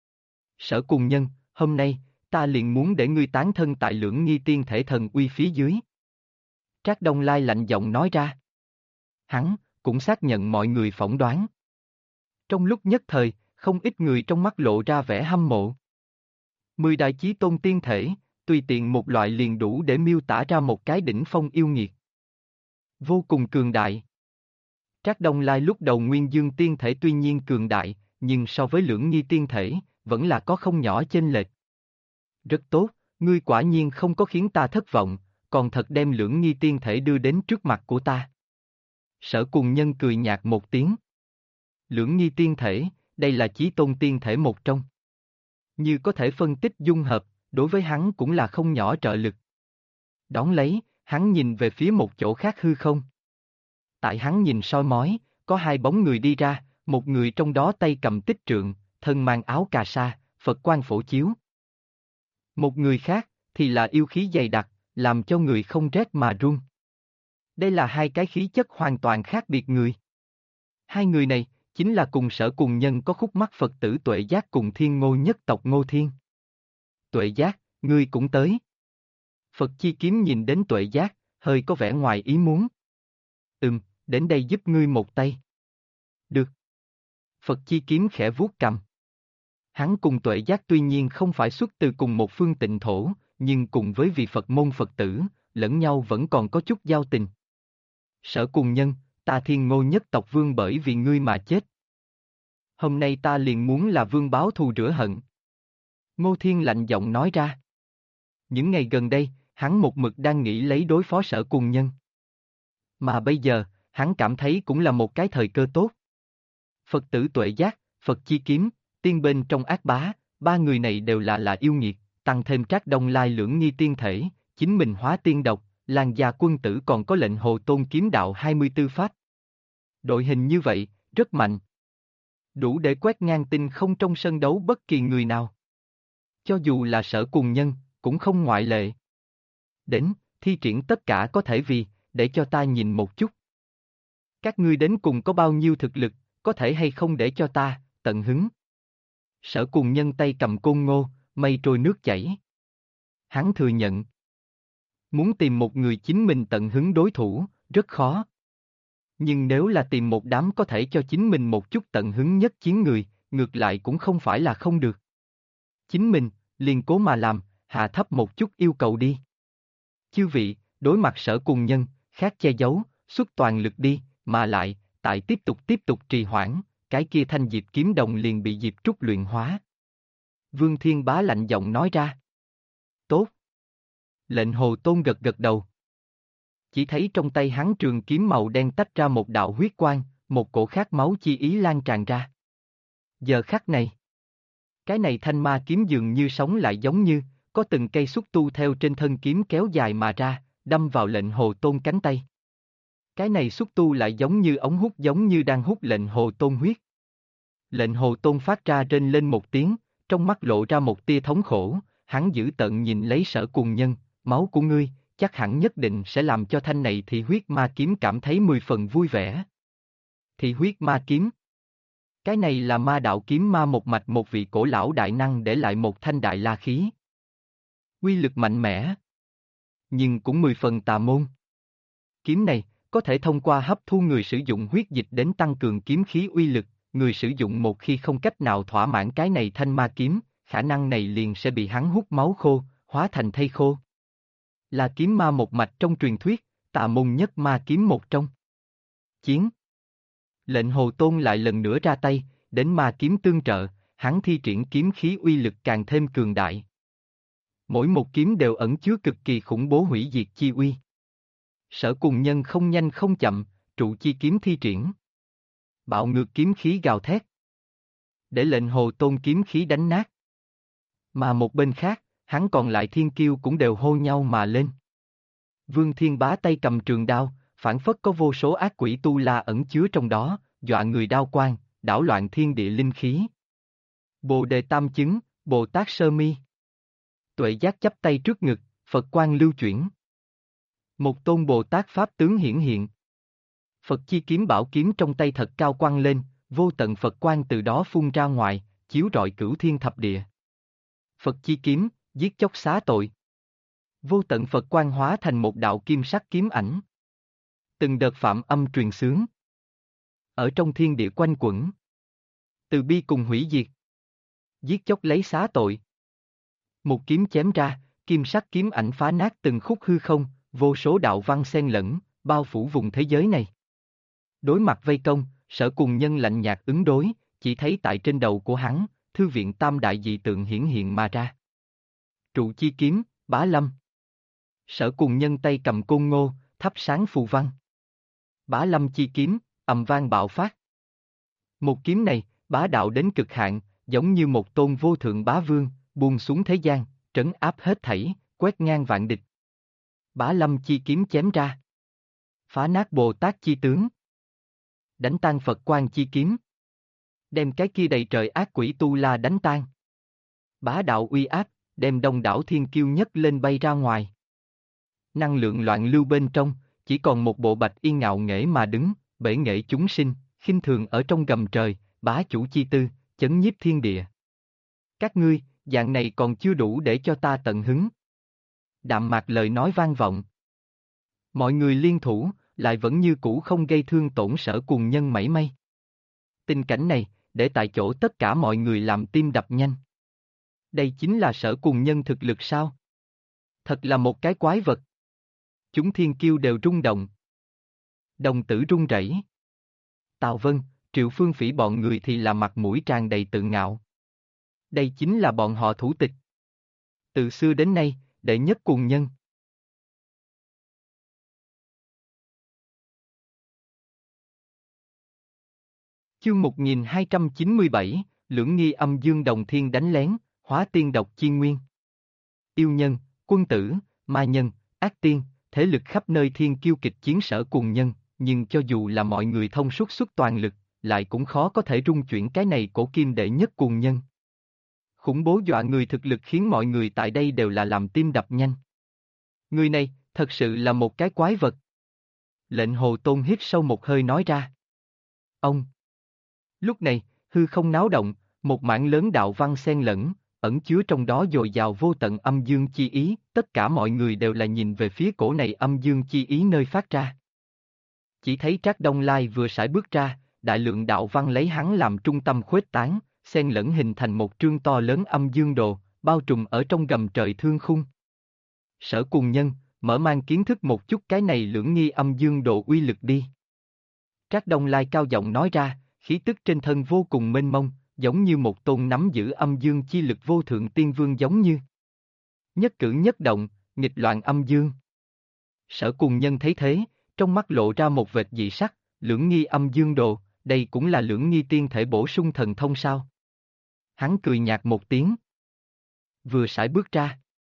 Sở Cuồng Nhân, hôm nay, ta liền muốn để ngươi tán thân tại lưỡng nghi tiên thể thần uy phía dưới. Trác Đông Lai lạnh giọng nói ra. Hắn, cũng xác nhận mọi người phỏng đoán. Trong lúc nhất thời, không ít người trong mắt lộ ra vẻ hâm mộ. 10 đại chí tôn tiên thể, tùy tiện một loại liền đủ để miêu tả ra một cái đỉnh phong yêu nghiệt. Vô cùng cường đại. Trác Đông Lai lúc đầu nguyên dương tiên thể tuy nhiên cường đại, nhưng so với lưỡng nghi tiên thể, vẫn là có không nhỏ chênh lệch. Rất tốt, ngươi quả nhiên không có khiến ta thất vọng, còn thật đem lưỡng nghi tiên thể đưa đến trước mặt của ta. Sở Cuồng Nhân cười nhạt một tiếng. Lưỡng nghi tiên thể, đây là chí tôn tiên thể một trong. Như có thể phân tích dung hợp, đối với hắn cũng là không nhỏ trợ lực. Đón lấy, hắn nhìn về phía một chỗ khác hư không. Tại hắn nhìn soi mói, có hai bóng người đi ra, một người trong đó tay cầm tích trượng, thân mang áo cà sa, Phật quang phổ chiếu. Một người khác, thì là yêu khí dày đặc, làm cho người không rét mà run. Đây là hai cái khí chất hoàn toàn khác biệt người. Hai người này, chính là cùng Sở Cuồng Nhân có khúc mắc Phật tử Tuệ Giác cùng Thiên Ngô nhất tộc Ngô Thiên. Tuệ Giác, ngươi cũng tới. Phật Chi Kiếm nhìn đến Tuệ Giác, hơi có vẻ ngoài ý muốn. Đến đây giúp ngươi một tay. Được. Phật Chi Kiếm khẽ vuốt cầm. Hắn cùng Tuệ Giác tuy nhiên không phải xuất từ cùng một phương tịnh thổ, nhưng cùng với vị Phật môn Phật tử, lẫn nhau vẫn còn có chút giao tình. Sở Cuồng Nhân, ta Thiên Ngô nhất tộc vương bởi vì ngươi mà chết. Hôm nay ta liền muốn là vương báo thù rửa hận. Ngô Thiên lạnh giọng nói ra. Những ngày gần đây, hắn một mực đang nghĩ lấy đối phó Sở Cuồng Nhân. Mà bây giờ, hắn cảm thấy cũng là một cái thời cơ tốt. Phật tử Tuệ Giác, Phật Chi Kiếm, tiên bên trong ác bá, ba người này đều là yêu nghiệt, tăng thêm Trác Đông Lai lưỡng nghi tiên thể, chính mình hóa tiên độc, Lan gia quân tử còn có lệnh Hồ Tôn kiếm đạo 24 pháp. Đội hình như vậy, rất mạnh. Đủ để quét ngang tinh không trong sân đấu bất kỳ người nào. Cho dù là Sở Cuồng Nhân, cũng không ngoại lệ. Đến, thi triển tất cả có thể vì, để cho ta nhìn một chút. Các ngươi đến cùng có bao nhiêu thực lực, có thể hay không để cho ta, tận hứng. Sở Cùng Nhân tay cầm côn ngô, mây trôi nước chảy. Hắn thừa nhận. Muốn tìm một người chính mình tận hứng đối thủ, rất khó. Nhưng nếu là tìm một đám có thể cho chính mình một chút tận hứng nhất chiến người, ngược lại cũng không phải là không được. Chính mình, liền cố mà làm, hạ thấp một chút yêu cầu đi. Chư vị, đối mặt Sở Cùng Nhân, khác che giấu, xuất toàn lực đi, mà lại, tại tiếp tục trì hoãn, cái kia thanh diệp kiếm đồng liền bị Diệp Trúc luyện hóa. Vương Thiên Bá lạnh giọng nói ra. Tốt. Lệnh Hồ Tôn gật gật đầu. Chỉ thấy trong tay hắn trường kiếm màu đen tách ra một đạo huyết quang, một cổ khát máu chi ý lan tràn ra. Giờ khắc này, cái này thanh ma kiếm dường như sống lại giống như, có từng cây xúc tu theo trên thân kiếm kéo dài mà ra, đâm vào lệnh Hồ Tôn cánh tay. Cái này xúc tu lại giống như ống hút giống như đang hút lệnh Hồ Tôn huyết. Lệnh Hồ Tôn phát ra rên lên một tiếng, trong mắt lộ ra một tia thống khổ, hắn dữ tợn nhìn lấy Sở Cùng Nhân, máu của ngươi, chắc hẳn nhất định sẽ làm cho thanh này thị huyết ma kiếm cảm thấy 10 phần vui vẻ. Thị huyết ma kiếm. Cái này là ma đạo kiếm ma một mạch một vị cổ lão đại năng để lại một thanh đại la khí. Uy lực mạnh mẽ. Nhưng cũng 10 phần tà môn. Kiếm này, có thể thông qua hấp thu người sử dụng huyết dịch đến tăng cường kiếm khí uy lực, người sử dụng một khi không cách nào thỏa mãn cái này thanh ma kiếm, khả năng này liền sẽ bị hắn hút máu khô, hóa thành thây khô. Là kiếm ma một mạch trong truyền thuyết, tà môn nhất ma kiếm một trong. Chiến. Lệnh Hồ Tôn lại lần nữa ra tay, đến ma kiếm tương trợ, hắn thi triển kiếm khí uy lực càng thêm cường đại. Mỗi một kiếm đều ẩn chứa cực kỳ khủng bố hủy diệt chi uy. Sở Cùng Nhân không nhanh không chậm, trụ chi kiếm thi triển. Bạo ngược kiếm khí gào thét. Để lệnh Hồ Tôn kiếm khí đánh nát. Mà một bên khác, hắn còn lại thiên kiêu cũng đều hô nhau mà lên. Vương Thiên Bá tay cầm trường đao, phảng phất có vô số ác quỷ tu la ẩn chứa trong đó, dọa người đao quang, đảo loạn thiên địa linh khí. Bồ Đề Tam Chứng, Bồ Tát Sơ Mi. Tuệ Giác chắp tay trước ngực, Phật quang lưu chuyển. Một tôn Bồ Tát Pháp tướng hiển hiện. Phật chi kiếm bảo kiếm trong tay thật cao quang lên, vô tận Phật quang từ đó phun ra ngoài, chiếu rọi cửu thiên thập địa. Phật chi kiếm, giết chóc xá tội. Vô tận Phật quang hóa thành một đạo kim sắc kiếm ảnh. Từng đợt phạm âm truyền xướng. Ở trong thiên địa quanh quẩn. Từ bi cùng hủy diệt. Giết chóc lấy xá tội. Một kiếm chém ra, kim sắc kiếm ảnh phá nát từng khúc hư không, vô số đạo văn xen lẫn, bao phủ vùng thế giới này. Đối mặt vây công, Sở Cùng Nhân lạnh nhạt ứng đối, chỉ thấy tại trên đầu của hắn, thư viện tam đại dị tượng hiển hiện mà ra. Trụ chi kiếm, Bá Lâm. Sở Cùng Nhân tay cầm côn ngô, thắp sáng phù văn. Bá Lâm chi kiếm, ầm vang bạo phát. Một kiếm này, bá đạo đến cực hạn, giống như một tôn vô thượng bá vương, buông xuống thế gian, trấn áp hết thảy, quét ngang vạn địch. Bá Lâm chi kiếm chém ra. Phá nát Bồ Tát chi tướng. Đánh tan Phật Quang chi kiếm. Đem cái kia đầy trời ác quỷ tu la đánh tan. Bá đạo uy áp, đem đông đảo thiên kiêu nhất lên bay ra ngoài. Năng lượng loạn lưu bên trong, chỉ còn một bộ bạch y ngạo nghễ mà đứng, bể nghệ chúng sinh, khinh thường ở trong gầm trời, bá chủ chi tư, chấn nhiếp thiên địa. Các ngươi, dạng này còn chưa đủ để cho ta tận hứng. Đạm mạc lời nói vang vọng. Mọi người liên thủ, lại vẫn như cũ không gây thương tổn Sở Cùng Nhân mảy may. Tình cảnh này, để tại chỗ tất cả mọi người làm tim đập nhanh. Đây chính là Sở Cùng Nhân thực lực sao? Thật là một cái quái vật. Chúng thiên kiêu đều rung động. Đồng tử run rẩy. Tào Vân, Triệu Phương Phỉ bọn người thì là mặt mũi tràn đầy tự ngạo. Đây chính là bọn họ thủ tịch. Từ xưa đến nay, đệ nhất cùng nhân. Chương 1297, Lưỡng nghi âm dương đồng thiên đánh lén, hóa tiên độc chi nguyên. Yêu nhân, quân tử, ma nhân, ác tiên, thế lực khắp nơi thiên kiêu kịch chiến Sở Cùng Nhân, nhưng cho dù là mọi người thông suốt xuất toàn lực, lại cũng khó có thể rung chuyển cái này cổ kim đệ nhất cùng nhân. Khủng bố dọa người thực lực khiến mọi người tại đây đều là làm tim đập nhanh. Người này, thật sự là một cái quái vật. Lệnh Hồ Tôn hít sâu một hơi nói ra. Ông. Lúc này, hư không náo động, một mảng lớn đạo văn xen lẫn, ẩn chứa trong đó dồi dào vô tận âm dương chi ý, tất cả mọi người đều là nhìn về phía cổ này âm dương chi ý nơi phát ra. Chỉ thấy Trác Đông Lai vừa sải bước ra, đại lượng đạo văn lấy hắn làm trung tâm khuếch tán, xen lẫn hình thành một trương to lớn âm dương đồ, bao trùm ở trong gầm trời thương khung. Sở Cùng Nhân, mở mang kiến thức một chút cái này lưỡng nghi âm dương đồ uy lực đi. Trác Đông Lai cao giọng nói ra, khí tức trên thân vô cùng mênh mông, giống như một tôn nắm giữ âm dương chi lực vô thượng tiên vương giống như. Nhất cử nhất động, nghịch loạn âm dương. Sở Cùng Nhân thấy thế, trong mắt lộ ra một vệt dị sắc, lưỡng nghi âm dương đồ, đây cũng là lưỡng nghi tiên thể bổ sung thần thông sao? Hắn cười nhạt một tiếng. Vừa sải bước ra.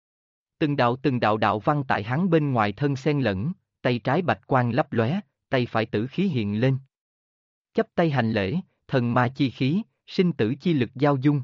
Từng đạo đạo văn tại hắn bên ngoài thân xen lẫn, tay trái bạch quang lấp lóe, tay phải tử khí hiện lên. Chắp tay hành lễ, thần ma chi khí, sinh tử chi lực giao dung.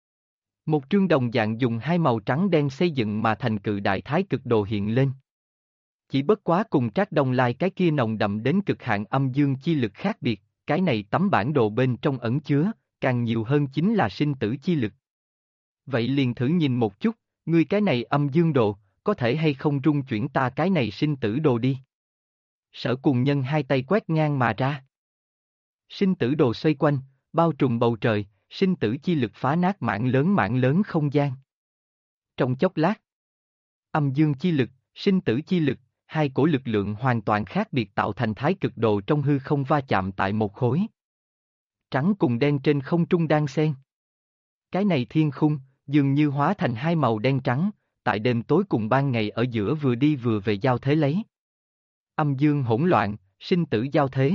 Một trương đồng dạng dùng hai màu trắng đen xây dựng mà thành cự đại thái cực đồ hiện lên. Chỉ bất quá cùng Trác Đông Lai cái kia nồng đậm đến cực hạn âm dương chi lực khác biệt, cái này tấm bản đồ bên trong ẩn chứa, càng nhiều hơn chính là sinh tử chi lực. Vậy liền thử nhìn một chút, ngươi cái này âm dương đồ, có thể hay không rung chuyển ta cái này sinh tử đồ đi. Sở Cùng Nhân hai tay quét ngang mà ra. Sinh tử đồ xoay quanh, bao trùm bầu trời, sinh tử chi lực phá nát mảng lớn không gian. Trong chốc lát, âm dương chi lực, sinh tử chi lực, hai cổ lực lượng hoàn toàn khác biệt tạo thành thái cực đồ trong hư không va chạm tại một khối. Trắng cùng đen trên không trung đan xen. Cái này thiên khung, dường như hóa thành hai màu đen trắng, tại đêm tối cùng ban ngày ở giữa vừa đi vừa về giao thế lấy. Âm dương hỗn loạn, sinh tử giao thế.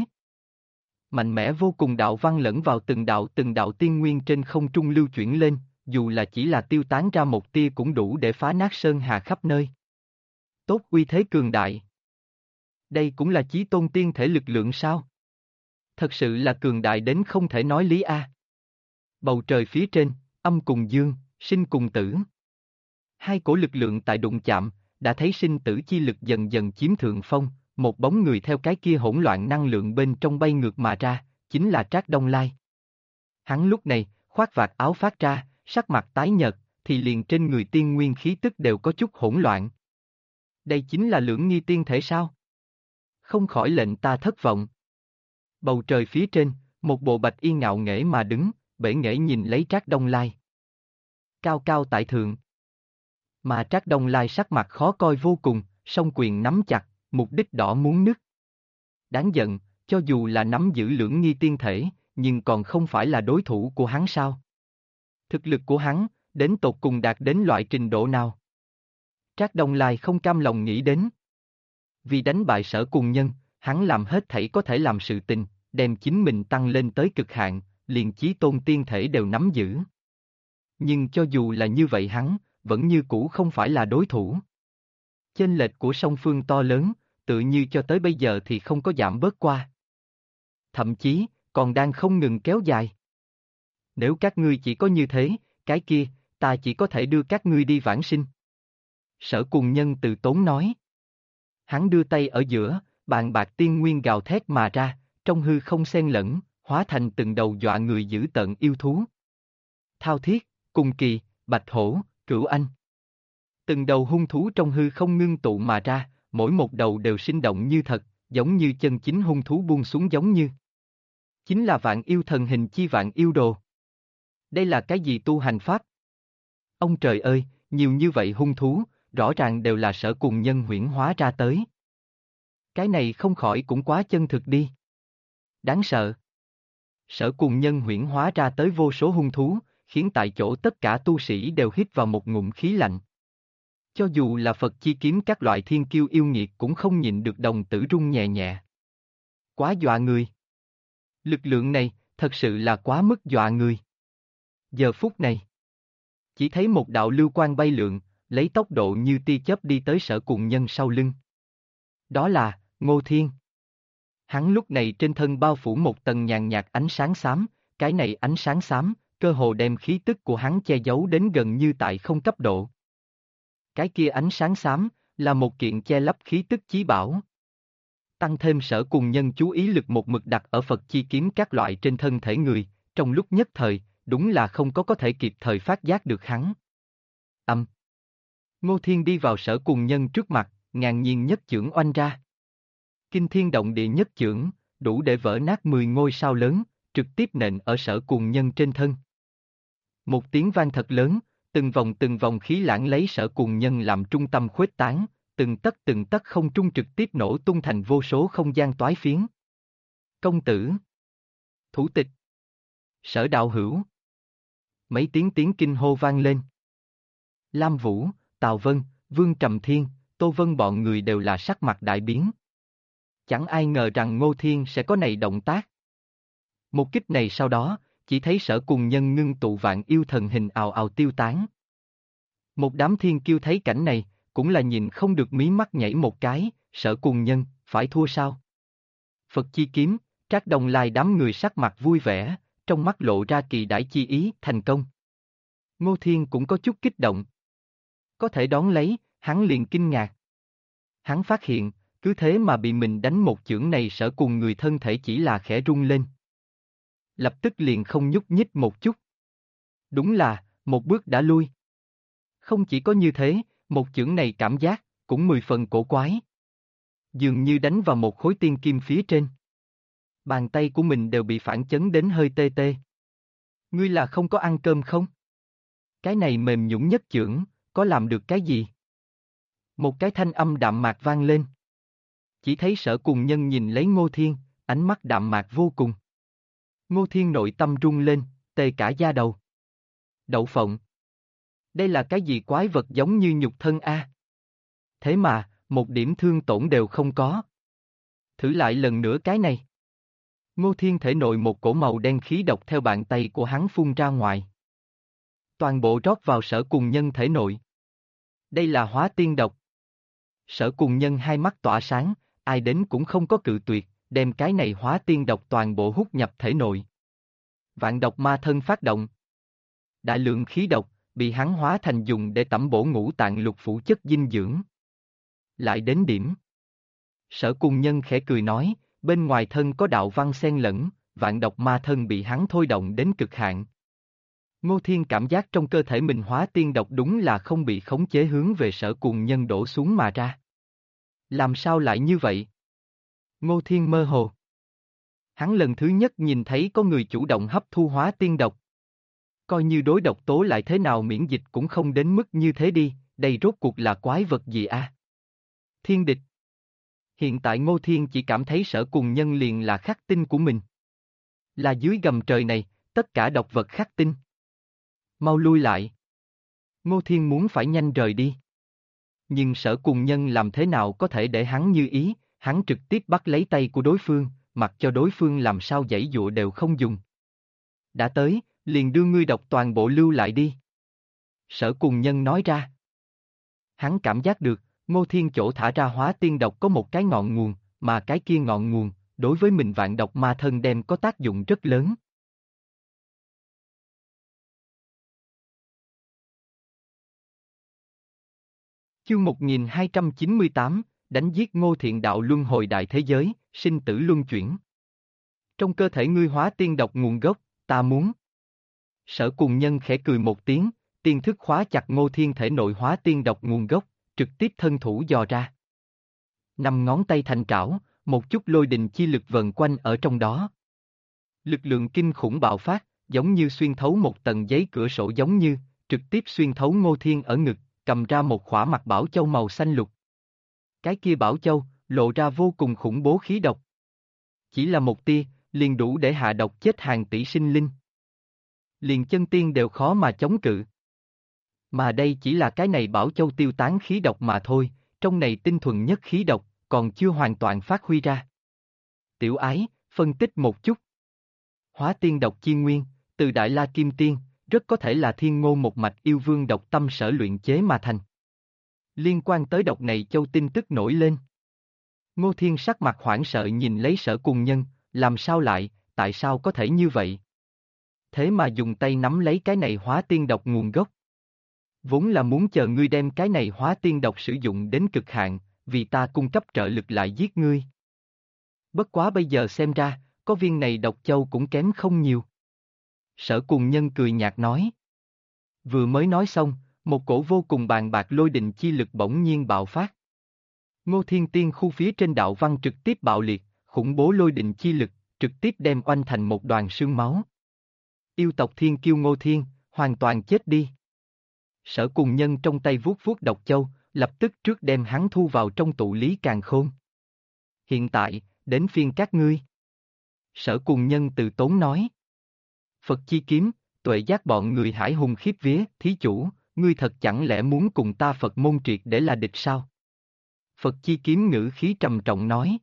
Mạnh mẽ vô cùng đạo văn lẫn vào từng đạo tiên nguyên trên không trung lưu chuyển lên, dù là chỉ là tiêu tán ra một tia cũng đủ để phá nát sơn hà khắp nơi. Tốt uy thế cường đại. Đây cũng là chí tôn tiên thể lực lượng sao? Thật sự là cường đại đến không thể nói lý a. Bầu trời phía trên, âm cùng dương, sinh cùng tử. Hai cổ lực lượng tại đụng chạm, đã thấy sinh tử chi lực dần dần chiếm thượng phong, một bóng người theo cái kia hỗn loạn năng lượng bên trong bay ngược mà ra, chính là Trác Đông Lai. Hắn lúc này, khoác vạt áo phát ra, sắc mặt tái nhợt, thì liền trên người tiên nguyên khí tức đều có chút hỗn loạn. Đây chính là lưỡng nghi tiên thể sao? Không khỏi lệnh ta thất vọng. Bầu trời phía trên, một bộ bạch y ngạo nghễ mà đứng, bể nghễ nhìn lấy Trác Đông Lai. Cao cao tại thượng. Mà Trác Đông Lai sắc mặt khó coi vô cùng, song quyền nắm chặt, mục đích đỏ muốn nứt. Đáng giận, cho dù là nắm giữ lưỡng nghi tiên thể, nhưng còn không phải là đối thủ của hắn sao? Thực lực của hắn, đến tột cùng đạt đến loại trình độ nào? Trác Đông Lai không cam lòng nghĩ đến. Vì đánh bại Sở Cùng Nhân, hắn làm hết thảy có thể làm sự tình, đem chính mình tăng lên tới cực hạn, liền chí tôn tiên thể đều nắm giữ. Nhưng cho dù là như vậy hắn, vẫn như cũ không phải là đối thủ. Chênh lệch của song phương to lớn, tự như cho tới bây giờ thì không có giảm bớt qua. Thậm chí, còn đang không ngừng kéo dài. Nếu các ngươi chỉ có như thế, cái kia, ta chỉ có thể đưa các ngươi đi vãng sinh. Sở Cùng Nhân từ tốn nói. Hắn đưa tay ở giữa, bàn bạc tiên nguyên gào thét mà ra, trong hư không xen lẫn, hóa thành từng đầu dọa người dữ tợn yêu thú. Thao thiết, cùng kỳ, bạch hổ, cửu anh. Từng đầu hung thú trong hư không ngưng tụ mà ra, mỗi một đầu đều sinh động như thật, giống như chân chính hung thú buông xuống giống như. Chính là vạn yêu thần hình chi vạn yêu đồ. Đây là cái gì tu hành pháp? Ông trời ơi, nhiều như vậy hung thú, rõ ràng đều là Sở Cùng Nhân huyễn hóa ra tới. Cái này không khỏi cũng quá chân thực đi. Đáng sợ. Sở Cùng Nhân huyễn hóa ra tới vô số hung thú, khiến tại chỗ tất cả tu sĩ đều hít vào một ngụm khí lạnh. Cho dù là Phật chi kiếm các loại thiên kiêu yêu nghiệt cũng không nhịn được đồng tử rung nhẹ nhẹ. Quá dọa người. Lực lượng này, thật sự là quá mức dọa người. Giờ phút này, chỉ thấy một đạo lưu quang bay lượn, lấy tốc độ như tia chớp đi tới Sở Cùng Nhân sau lưng. Đó là Ngô Thiên. Hắn lúc này trên thân bao phủ một tầng nhàn nhạt ánh sáng xám, cái này ánh sáng xám, cơ hồ đem khí tức của hắn che giấu đến gần như tại không cấp độ. Cái kia ánh sáng xám, là một kiện che lấp khí tức chí bảo. Tăng thêm Sở Cùng Nhân chú ý lực một mực đặt ở Phật chi kiếm các loại trên thân thể người, trong lúc nhất thời, đúng là không có thể kịp thời phát giác được hắn. Ngô Thiên đi vào Sở Cùng Nhân trước mặt, ngàn nhiên nhất chưởng oanh ra. Kinh thiên động địa nhất chưởng, đủ để vỡ nát 10 ngôi sao lớn, trực tiếp nện ở Sở Cùng Nhân trên thân. Một tiếng vang thật lớn, từng vòng khí lãng lấy Sở Cùng Nhân làm trung tâm khuếch tán, từng tấc không trung trực tiếp nổ tung thành vô số không gian toái phiến. Công tử, thủ tịch, Sở đạo hữu. Mấy tiếng kinh hô vang lên. Lam Vũ, Tào Vân, Vương Trầm Thiên, Tô Vân bọn người đều là sắc mặt đại biến. Chẳng ai ngờ rằng Ngô Thiên sẽ có này động tác. Một kích này sau đó, chỉ thấy Sở Cùng Nhân ngưng tụ vạn yêu thần hình ào ào tiêu tán. Một đám thiên kiêu thấy cảnh này, cũng là nhìn không được mí mắt nhảy một cái, Sở Cùng Nhân, phải thua sao? Phật chi kiếm, Trác Đồng Lai đám người sắc mặt vui vẻ, trong mắt lộ ra kỳ đãi chi ý, thành công. Ngô Thiên cũng có chút kích động. Có thể đón lấy, hắn liền kinh ngạc. Hắn phát hiện, cứ thế mà bị mình đánh một chưởng này Sở Cùng người thân thể chỉ là khẽ rung lên. Lập tức liền không nhúc nhích một chút. Đúng là, một bước đã lui. Không chỉ có như thế, một chưởng này cảm giác, cũng 10 phần cổ quái. Dường như đánh vào một khối tiên kim phía trên. Bàn tay của mình đều bị phản chấn đến hơi tê tê. Ngươi là không có ăn cơm không? Cái này mềm nhũn nhất chưởng, có làm được cái gì? Một cái thanh âm đạm mạc vang lên. Chỉ thấy Sở Cùng Nhân nhìn lấy Ngô Thiên, ánh mắt đạm mạc vô cùng. Ngô Thiên nội tâm rung lên, tê cả da đầu. Đậu phộng. Đây là cái gì quái vật giống như nhục thân a? Thế mà, một điểm thương tổn đều không có. Thử lại lần nữa cái này. Ngô Thiên thể nội một cổ màu đen khí độc theo bàn tay của hắn phun ra ngoài. Toàn bộ rót vào Sở Cùng Nhân thể nội. Đây là hóa tiên độc. Sở Cùng Nhân hai mắt tỏa sáng, ai đến cũng không có cự tuyệt, đem cái này hóa tiên độc toàn bộ hút nhập thể nội. Vạn độc ma thân phát động. Đại lượng khí độc, bị hắn hóa thành dùng để tẩm bổ ngũ tạng lục phủ chất dinh dưỡng. Lại đến điểm. Sở Cùng Nhân khẽ cười nói, bên ngoài thân có đạo văn xen lẫn, vạn độc ma thân bị hắn thôi động đến cực hạn. Ngô Thiên cảm giác trong cơ thể mình hóa tiên độc đúng là không bị khống chế hướng về Sở Cùng Nhân đổ xuống mà ra. Làm sao lại như vậy? Ngô Thiên mơ hồ. Hắn lần thứ nhất nhìn thấy có người chủ động hấp thu hóa tiên độc. Coi như đối độc tố lại thế nào miễn dịch cũng không đến mức như thế đi, đây rốt cuộc là quái vật gì a? Thiên địch. Hiện tại Ngô Thiên chỉ cảm thấy Sở Cùng Nhân liền là khắc tinh của mình. Là dưới gầm trời này, tất cả độc vật khắc tinh. Mau lui lại. Ngô Thiên muốn phải nhanh rời đi. Nhưng Sở Cùng Nhân làm thế nào có thể để hắn như ý, hắn trực tiếp bắt lấy tay của đối phương, mặc cho đối phương làm sao giãy giụa đều không dùng. Đã tới, liền đưa ngươi độc toàn bộ lưu lại đi. Sở Cùng Nhân nói ra. Hắn cảm giác được, Ngô Thiên chỗ thả ra hóa tiên độc có một cái ngọn nguồn, mà cái kia ngọn nguồn, đối với mình vạn độc ma thân đem có tác dụng rất lớn. Chương 1298, đánh giết Ngô Thiện đạo luân hồi đại thế giới, sinh tử luân chuyển. Trong cơ thể ngươi hóa tiên độc nguồn gốc, ta muốn. Sở Cùng Nhân khẽ cười một tiếng, tiên thức khóa chặt Ngô Thiên thể nội hóa tiên độc nguồn gốc, trực tiếp thân thủ dò ra. 5 ngón tay thành trảo, một chút lôi đình chi lực vần quanh ở trong đó. Lực lượng kinh khủng bạo phát, giống như xuyên thấu một tầng giấy cửa sổ giống như, trực tiếp xuyên thấu Ngô Thiên ở ngực, cầm ra một khỏa mặt bảo châu màu xanh lục. Cái kia bảo châu, lộ ra vô cùng khủng bố khí độc. Chỉ là một tia, liền đủ để hạ độc chết hàng tỷ sinh linh. Liền chân tiên đều khó mà chống cự. Mà đây chỉ là cái này bảo châu tiêu tán khí độc mà thôi, trong này tinh thuần nhất khí độc, còn chưa hoàn toàn phát huy ra. Tiểu ái, phân tích một chút. Hóa tiên độc chi nguyên, từ Đại La Kim Tiên, rất có thể là thiên ngô một mạch yêu vương độc tâm sở luyện chế mà thành. Liên quan tới độc này châu tin tức nổi lên. Ngô Thiên sắc mặt hoảng sợ nhìn lấy Sở Cùng Nhân, làm sao lại, tại sao có thể như vậy? Thế mà dùng tay nắm lấy cái này hóa tiên độc nguồn gốc. Vốn là muốn chờ ngươi đem cái này hóa tiên độc sử dụng đến cực hạn, vì ta cung cấp trợ lực lại giết ngươi. Bất quá bây giờ xem ra, có viên này độc châu cũng kém không nhiều. Sở Cùng Nhân cười nhạt nói. Vừa mới nói xong, một cổ vô cùng bàn bạc lôi đình chi lực bỗng nhiên bạo phát. Ngô Thiên Tiên khu phía trên đạo văn trực tiếp bạo liệt, khủng bố lôi đình chi lực, trực tiếp đem oanh thành một đoàn sương máu. Yêu tộc Thiên Kiêu Ngô Thiên, hoàn toàn chết đi. Sở Cùng Nhân trong tay vuốt vuốt độc châu, lập tức trước đem hắn thu vào trong tụ lý càn khôn. Hiện tại, đến phiên các ngươi. Sở Cùng Nhân từ tốn nói. Phật chi kiếm, tuệ giác bọn người hải hùng khiếp vía, thí chủ, ngươi thật chẳng lẽ muốn cùng ta Phật môn triệt để là địch sao? Phật chi kiếm ngữ khí trầm trọng nói.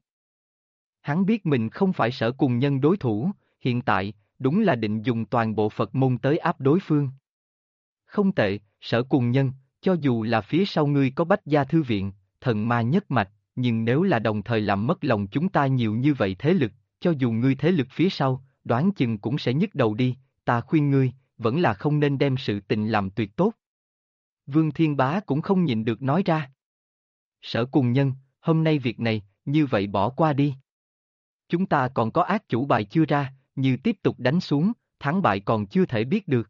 Hắn biết mình không phải Sở Cùng Nhân đối thủ, hiện tại, đúng là định dùng toàn bộ Phật môn tới áp đối phương. Không tệ, Sở Cùng Nhân, cho dù là phía sau ngươi có Bách Gia Thư Viện, thần ma nhất mạch, nhưng nếu là đồng thời làm mất lòng chúng ta nhiều như vậy thế lực, cho dù ngươi thế lực phía sau, đoán chừng cũng sẽ nhức đầu đi, ta khuyên ngươi, vẫn là không nên đem sự tình làm tuyệt tốt. Vương Thiên Bá cũng không nhịn được nói ra. Sở Cùng Nhân, hôm nay việc này, như vậy bỏ qua đi. Chúng ta còn có ác chủ bài chưa ra, như tiếp tục đánh xuống, thắng bại còn chưa thể biết được.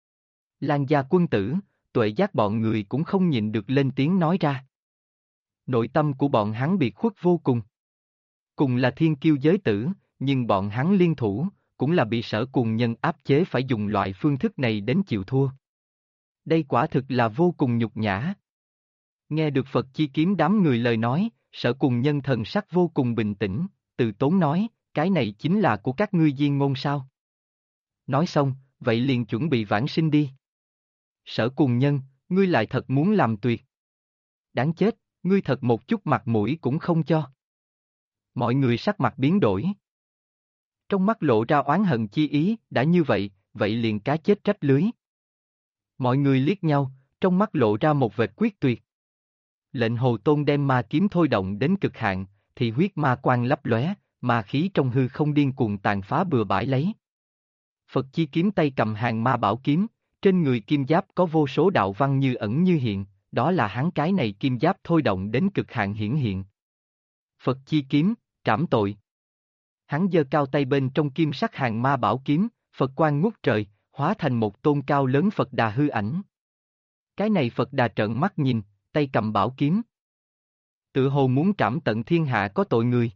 Lan gia quân tử, tuệ giác bọn người cũng không nhịn được lên tiếng nói ra. Nội tâm của bọn hắn biệt khuất vô cùng. Cùng là thiên kiêu giới tử, nhưng bọn hắn liên thủ, cũng là bị Sở Cùng Nhân áp chế phải dùng loại phương thức này đến chịu thua. Đây quả thực là vô cùng nhục nhã. Nghe được Phật chi kiếm đám người lời nói, Sở Cùng Nhân thần sắc vô cùng bình tĩnh, từ tốn nói, cái này chính là của các ngươi diên ngôn sao? Nói xong, vậy liền chuẩn bị vãng sinh đi. Sở Cùng Nhân, ngươi lại thật muốn làm tuyệt. Đáng chết, ngươi thật một chút mặt mũi cũng không cho. Mọi người sắc mặt biến đổi. Trong mắt lộ ra oán hận chi ý, đã như vậy, vậy liền cá chết trách lưới. Mọi người liếc nhau, trong mắt lộ ra một vệt quyết tuyệt. Lệnh Hồ Tôn đem ma kiếm thôi động đến cực hạn, thì huyết ma quang lấp lóe, ma khí trong hư không điên cuồng tàn phá bừa bãi lấy. Phật chi kiếm tay cầm hàng ma bảo kiếm, trên người kim giáp có vô số đạo văn như ẩn như hiện, đó là hắn cái này kim giáp thôi động đến cực hạn hiển hiện. Phật chi kiếm, trảm tội. Hắn giơ cao tay bên trong kim sắc hàng ma bảo kiếm, Phật quang ngút trời, hóa thành một tôn cao lớn Phật Đà hư ảnh. Cái này Phật Đà trợn mắt nhìn, tay cầm bảo kiếm. Tự hồ muốn trảm tận thiên hạ có tội người.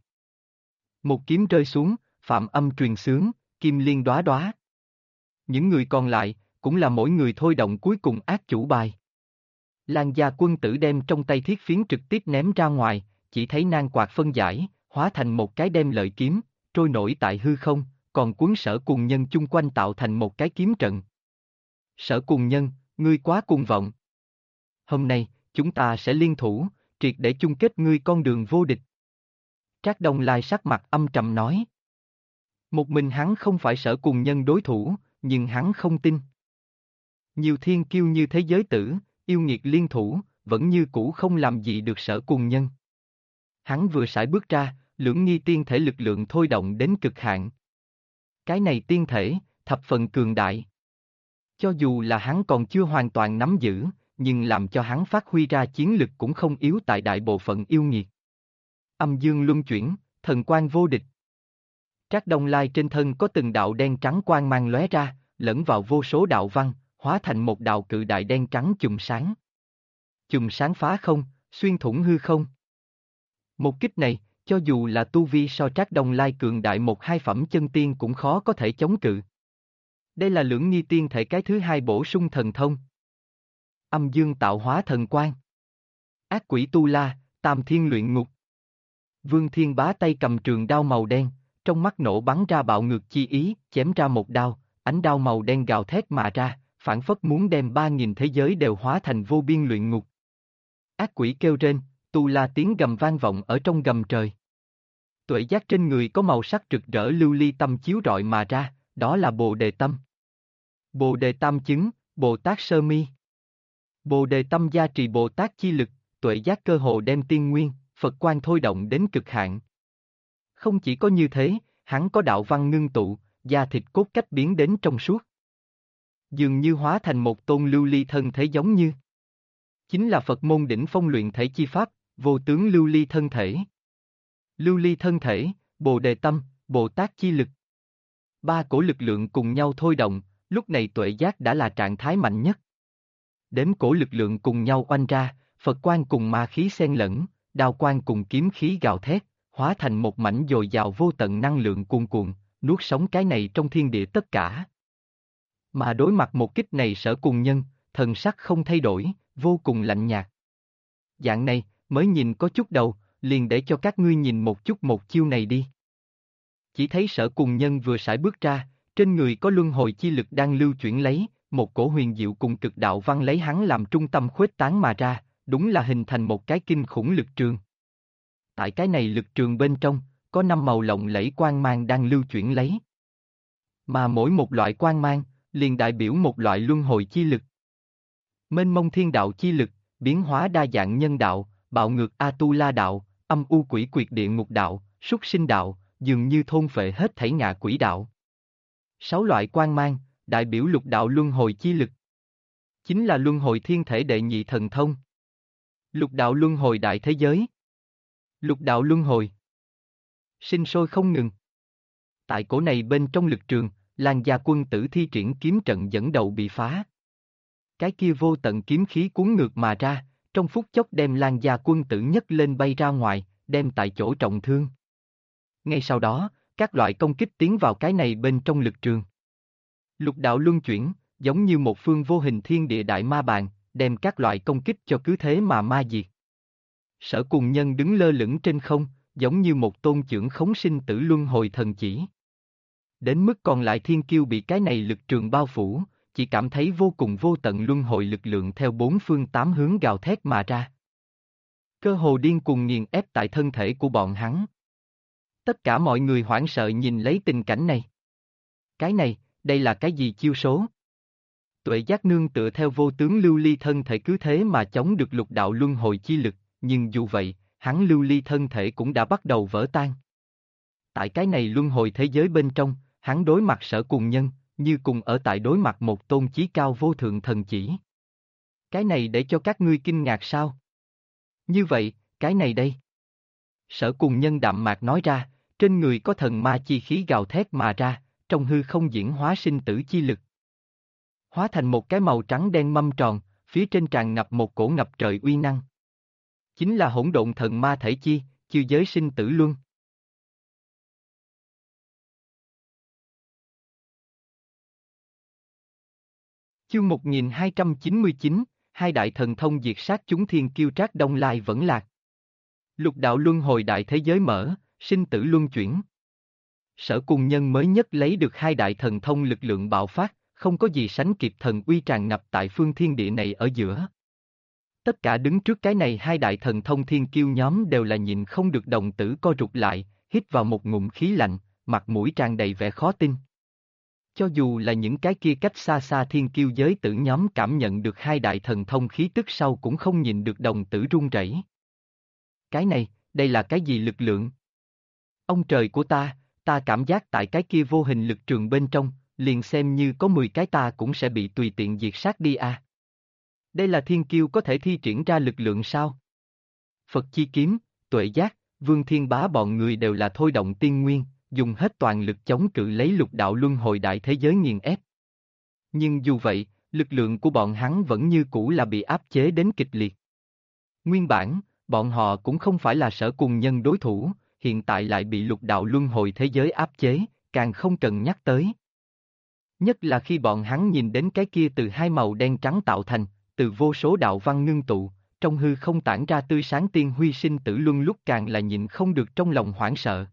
Một kiếm rơi xuống, phạm âm truyền xướng, kim liên đóa đóa. Những người còn lại, cũng là mỗi người thôi động cuối cùng ác chủ bài. Lan gia quân tử đem trong tay thiết phiến trực tiếp ném ra ngoài, chỉ thấy nan quạt phân giải, hóa thành một cái đem lợi kiếm, trôi nổi tại hư không, còn cuốn Sở Cùng Nhân chung quanh tạo thành một cái kiếm trận. Sở Cùng Nhân, ngươi quá cuồng vọng. Hôm nay, chúng ta sẽ liên thủ, triệt để chung kết ngươi con đường vô địch. Trác Đông Lai sắc mặt âm trầm nói. Một mình hắn không phải Sở Cùng Nhân đối thủ, nhưng hắn không tin. Nhiều thiên kiêu như thế giới tử, yêu nghiệt liên thủ, vẫn như cũ không làm gì được Sở Cùng Nhân. Hắn vừa sải bước ra, lưỡng nghi tiên thể lực lượng thôi động đến cực hạn. Cái này tiên thể, thập phần cường đại. Cho dù là hắn còn chưa hoàn toàn nắm giữ, nhưng làm cho hắn phát huy ra chiến lực cũng không yếu tại đại bộ phận yêu nghiệt. Âm dương luân chuyển, thần quang vô địch. Trác Đông Lai trên thân có từng đạo đen trắng quang mang lóe ra, lẫn vào vô số đạo văn, hóa thành một đạo cự đại đen trắng chùm sáng. Chùm sáng phá không, xuyên thủng hư không. Một kích này, cho dù là tu vi so Trác Đông Lai cường đại một hai phẩm chân tiên cũng khó có thể chống cự. Đây là lưỡng nghi tiên thể cái thứ hai bổ sung thần thông. Âm dương tạo hóa thần quang. Ác quỷ tu la, tam thiên luyện ngục. Vương Thiên Bá tay cầm trường đao màu đen, trong mắt nổ bắn ra bạo ngược chi ý, chém ra một đao, ánh đao màu đen gào thét mà ra, phản phất muốn đem 3.000 thế giới đều hóa thành vô biên luyện ngục. Ác quỷ kêu rên, tu la tiếng gầm vang vọng ở trong gầm trời. Tuệ giác trên người có màu sắc rực rỡ lưu ly tâm chiếu rọi mà ra, đó là Bồ Đề Tâm. Bồ Đề Tam chứng, Bồ Tát Sơ Mi. Bồ Đề Tâm gia trì Bồ Tát chi lực, tuệ giác cơ hồ đem tiên nguyên, Phật quang thôi động đến cực hạn. Không chỉ có như thế, hắn có đạo văn ngưng tụ, da thịt cốt cách biến đến trong suốt. dường như hóa thành một tôn lưu ly thân thể giống như. Chính là Phật môn đỉnh phong luyện thể chi pháp, vô tướng lưu ly thân thể. Lưu ly thân thể, Bồ Đề tâm, Bồ Tát chi lực. Ba cổ lực lượng cùng nhau thôi động, lúc này tuệ giác đã là trạng thái mạnh nhất. Đếm cổ lực lượng cùng nhau oanh ra, Phật quang cùng ma khí xen lẫn, đao quang cùng kiếm khí gào thét, hóa thành một mảnh dồi dào vô tận năng lượng cuồn cuộn, nuốt sống cái này trong thiên địa tất cả. Mà đối mặt một kích này Sở Cùng Nhân, thần sắc không thay đổi, vô cùng lạnh nhạt. Dạng này, mới nhìn có chút đầu, liền để cho các ngươi nhìn một chút một chiêu này đi. Chỉ thấy Sở Cùng Nhân vừa sải bước ra, trên người có luân hồi chi lực đang lưu chuyển lấy, một cổ huyền diệu cùng cực đạo văn lấy hắn làm trung tâm khuếch tán mà ra, đúng là hình thành một cái kinh khủng lực trường. Tại cái này lực trường bên trong, có 5 màu lộng lẫy quang mang đang lưu chuyển lấy. Mà mỗi một loại quang mang, liền đại biểu một loại luân hồi chi lực. Mênh mông thiên đạo chi lực, biến hóa đa dạng nhân đạo, bạo ngược A-tu-la đạo, âm u quỷ quyệt địa ngục đạo, súc sinh đạo, dường như thôn phệ hết thảy ngạ quỷ đạo. 6 loại quang mang, đại biểu lục đạo luân hồi chi lực. Chính là luân hồi thiên thể đệ nhị thần thông. Lục đạo luân hồi đại thế giới. Lục đạo luân hồi. Sinh sôi không ngừng. Tại cổ này bên trong lực trường, Lan Gia quân tử thi triển kiếm trận dẫn đầu bị phá. Cái kia vô tận kiếm khí cuốn ngược mà ra, trong phút chốc đem Lan Gia quân tử nhấc lên bay ra ngoài, đem tại chỗ trọng thương. Ngay sau đó, các loại công kích tiến vào cái này bên trong lực trường. Lục đạo luân chuyển, giống như một phương vô hình thiên địa đại ma bàn, đem các loại công kích cho cứ thế mà ma diệt. Sở Cùng Nhân đứng lơ lửng trên không, giống như một tôn chưởng khống sinh tử luân hồi thần chỉ. Đến mức còn lại thiên kiêu bị cái này lực trường bao phủ, chỉ cảm thấy vô cùng vô tận luân hồi lực lượng theo bốn phương tám hướng gào thét mà ra. Cơ hồ điên cuồng nghiền ép tại thân thể của bọn hắn. Tất cả mọi người hoảng sợ nhìn lấy tình cảnh này. Cái này, đây là cái gì chiêu số? Tuệ Giác nương tựa theo vô tướng lưu ly thân thể cứ thế mà chống được lục đạo luân hồi chi lực, nhưng dù vậy, hắn lưu ly thân thể cũng đã bắt đầu vỡ tan. Tại cái này luân hồi thế giới bên trong, hắn đối mặt Sở Cùng Nhân, như cùng ở tại đối mặt một tôn chí cao vô thượng thần chỉ. Cái này để cho các ngươi kinh ngạc sao? Như vậy, cái này đây. Sở Cùng Nhân đạm mạc nói ra, trên người có thần ma chi khí gào thét mà ra, trong hư không diễn hóa sinh tử chi lực. Hóa thành một cái màu trắng đen mâm tròn, phía trên tràn ngập một cổ ngập trời uy năng. Chính là hỗn độn thần ma thể chi, chư giới sinh tử luân. Chương 1299, hai đại thần thông diệt sát chúng thiên kiêu Trác Đông Lai vẫn lạc. Lục đạo luân hồi đại thế giới mở, sinh tử luân chuyển. Sở Cùng Nhân mới nhất lấy được hai đại thần thông lực lượng bạo phát, không có gì sánh kịp thần uy tràn ngập tại phương thiên địa này ở giữa. Tất cả đứng trước cái này hai đại thần thông thiên kiêu nhóm đều là nhịn không được đồng tử co rụt lại, hít vào một ngụm khí lạnh, mặt mũi tràn đầy vẻ khó tin. Cho dù là những cái kia cách xa xa thiên kiêu giới tử nhóm cảm nhận được hai đại thần thông khí tức sau cũng không nhìn được đồng tử run rẩy. Cái này, đây là cái gì lực lượng? Ông trời của ta cảm giác tại cái kia vô hình lực trường bên trong, liền xem như có 10 cái ta cũng sẽ bị tùy tiện diệt sát đi à. Đây là thiên kiêu có thể thi triển ra lực lượng sao? Phật chi kiếm, Tuệ Giác, Vương Thiên Bá bọn người đều là thôi động tiên nguyên, dùng hết toàn lực chống cự lấy lục đạo luân hồi đại thế giới nghiền ép. Nhưng dù vậy, lực lượng của bọn hắn vẫn như cũ là bị áp chế đến kịch liệt. Nguyên bản, bọn họ cũng không phải là Sở Cùng Nhân đối thủ, hiện tại lại bị lục đạo luân hồi thế giới áp chế, càng không cần nhắc tới. Nhất là khi bọn hắn nhìn đến cái kia từ hai màu đen trắng tạo thành, từ vô số đạo văn ngưng tụ, trong hư không tản ra tươi sáng tiên huy sinh tử luân lúc càng là nhịn không được trong lòng hoảng sợ.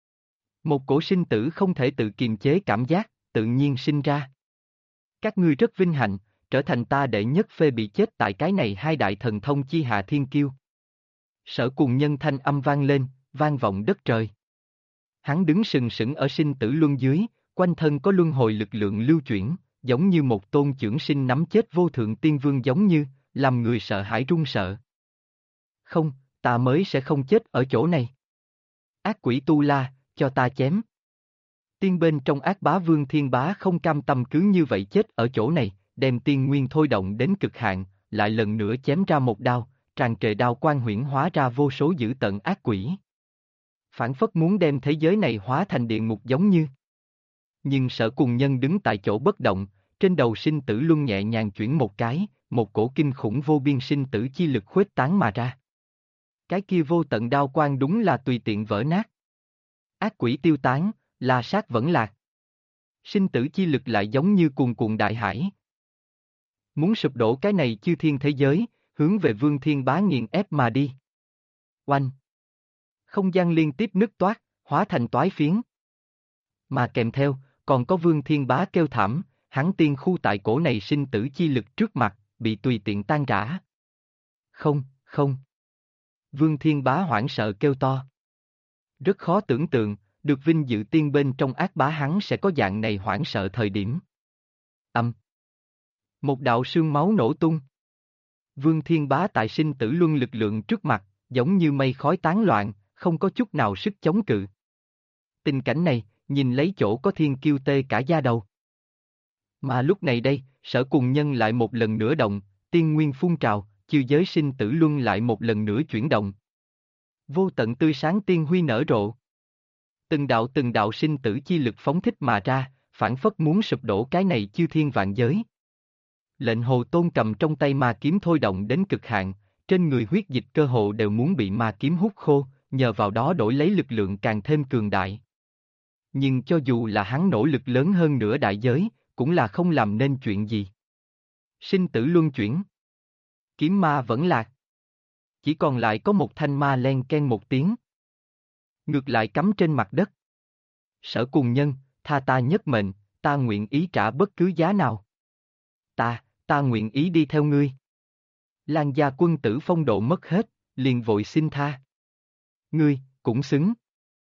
Một cổ sinh tử không thể tự kiềm chế cảm giác, tự nhiên sinh ra. Các ngươi rất vinh hạnh, trở thành ta đệ nhất phê bị chết tại cái này hai đại thần thông chi hạ thiên kiêu. Sở Cùng Nhân thanh âm vang lên, vang vọng đất trời. Hắn đứng sừng sững ở sinh tử luân dưới, quanh thân có luân hồi lực lượng lưu chuyển, giống như một tôn chưởng sinh nắm chết vô thượng tiên vương giống như, làm người sợ hãi run sợ. Không, ta mới sẽ không chết ở chỗ này. Ác quỷ Tu La, cho ta chém. Tiên bên trong ác bá Vương Thiên Bá không cam tâm cứ như vậy chết ở chỗ này, đem tiên nguyên thôi động đến cực hạn, lại lần nữa chém ra một đao, tràn trề đao quang huyễn hóa ra vô số dữ tợn ác quỷ. Phản phất muốn đem thế giới này hóa thành địa ngục giống như. Nhưng Sở Cùng Nhân đứng tại chỗ bất động, trên đầu sinh tử luân nhẹ nhàng chuyển một cái, một cổ kinh khủng vô biên sinh tử chi lực khuếch tán mà ra. Cái kia vô tận đao quang đúng là tùy tiện vỡ nát. Ác quỷ tiêu tán, la sát vẫn lạc. Sinh tử chi lực lại giống như cuồn cuộn đại hải. Muốn sụp đổ cái này chư thiên thế giới, hướng về Vương Thiên Bá nghiền ép mà đi. Oanh! Không gian liên tiếp nứt toát, hóa thành toái phiến. Mà kèm theo, còn có Vương Thiên Bá kêu thảm, hắn tiên khu tại cổ này sinh tử chi lực trước mặt, bị tùy tiện tan rã. Không, không. Vương Thiên Bá hoảng sợ kêu to. Rất khó tưởng tượng, được vinh dự tiên bên trong ác bá hắn sẽ có dạng này hoảng sợ thời điểm. Một đạo sương máu nổ tung. Vương Thiên Bá tại sinh tử luân lực lượng trước mặt, giống như mây khói tán loạn, không có chút nào sức chống cự. Tình cảnh này, nhìn lấy chỗ có thiên kiêu tê cả da đầu. Mà lúc này đây, Sở Cùng Nhân lại một lần nữa động, tiên nguyên phun trào, chiêu giới sinh tử luân lại một lần nữa chuyển động. Vô tận tươi sáng tiên huy nở rộ. Từng đạo sinh tử chi lực phóng thích mà ra, phản phất muốn sụp đổ cái này chư thiên vạn giới. Lệnh Hồ Tôn cầm trong tay ma kiếm thôi động đến cực hạn, trên người huyết dịch cơ hồ đều muốn bị ma kiếm hút khô, nhờ vào đó đổi lấy lực lượng càng thêm cường đại. Nhưng cho dù là hắn nỗ lực lớn hơn nữa đại giới, cũng là không làm nên chuyện gì. Sinh tử luân chuyển. Kiếm ma vẫn lạc. Chỉ còn lại có một thanh ma len ken một tiếng. Ngược lại cắm trên mặt đất. Sở Cùng Nhân, tha ta nhất mệnh, ta nguyện ý trả bất cứ giá nào. Ta nguyện ý đi theo ngươi. Lan gia quân tử phong độ mất hết, liền vội xin tha. Ngươi, cũng xứng.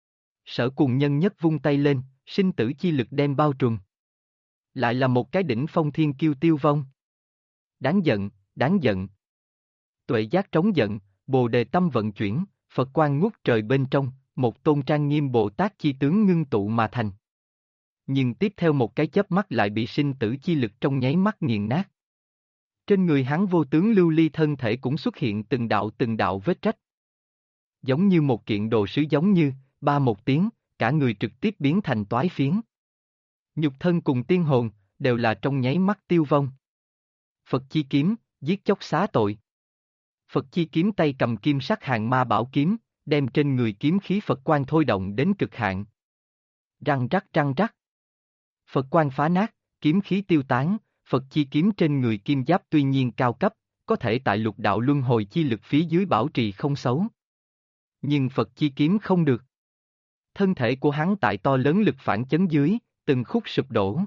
Sở Cùng Nhân nhất vung tay lên, sinh tử chi lực đem bao trùm. Lại là một cái đỉnh phong thiên kiêu tiêu vong. Đáng giận, đáng giận. Tuệ giác trống giận, Bồ Đề tâm vận chuyển, Phật quang ngút trời bên trong, một tôn trang nghiêm Bồ Tát chi tướng ngưng tụ mà thành. Nhưng tiếp theo một cái chớp mắt lại bị sinh tử chi lực trong nháy mắt nghiền nát. Trên người hắn vô tướng lưu ly thân thể cũng xuất hiện từng đạo vết rách. Giống như một kiện đồ sứ giống như, ba một tiếng, cả người trực tiếp biến thành toái phiến. Nhục thân cùng tiên hồn, đều là trong nháy mắt tiêu vong. Phật chi kiếm, giết chóc xá tội. Phật chi kiếm tay cầm kim sắc hàng ma bảo kiếm, đem trên người kiếm khí Phật quang thôi động đến cực hạn. Răng rắc. Phật quang phá nát, kiếm khí tiêu tán, Phật chi kiếm trên người kim giáp tuy nhiên cao cấp, có thể tại lục đạo luân hồi chi lực phía dưới bảo trì không xấu. Nhưng Phật chi kiếm không được. Thân thể của hắn tại to lớn lực phản chấn dưới, từng khúc sụp đổ.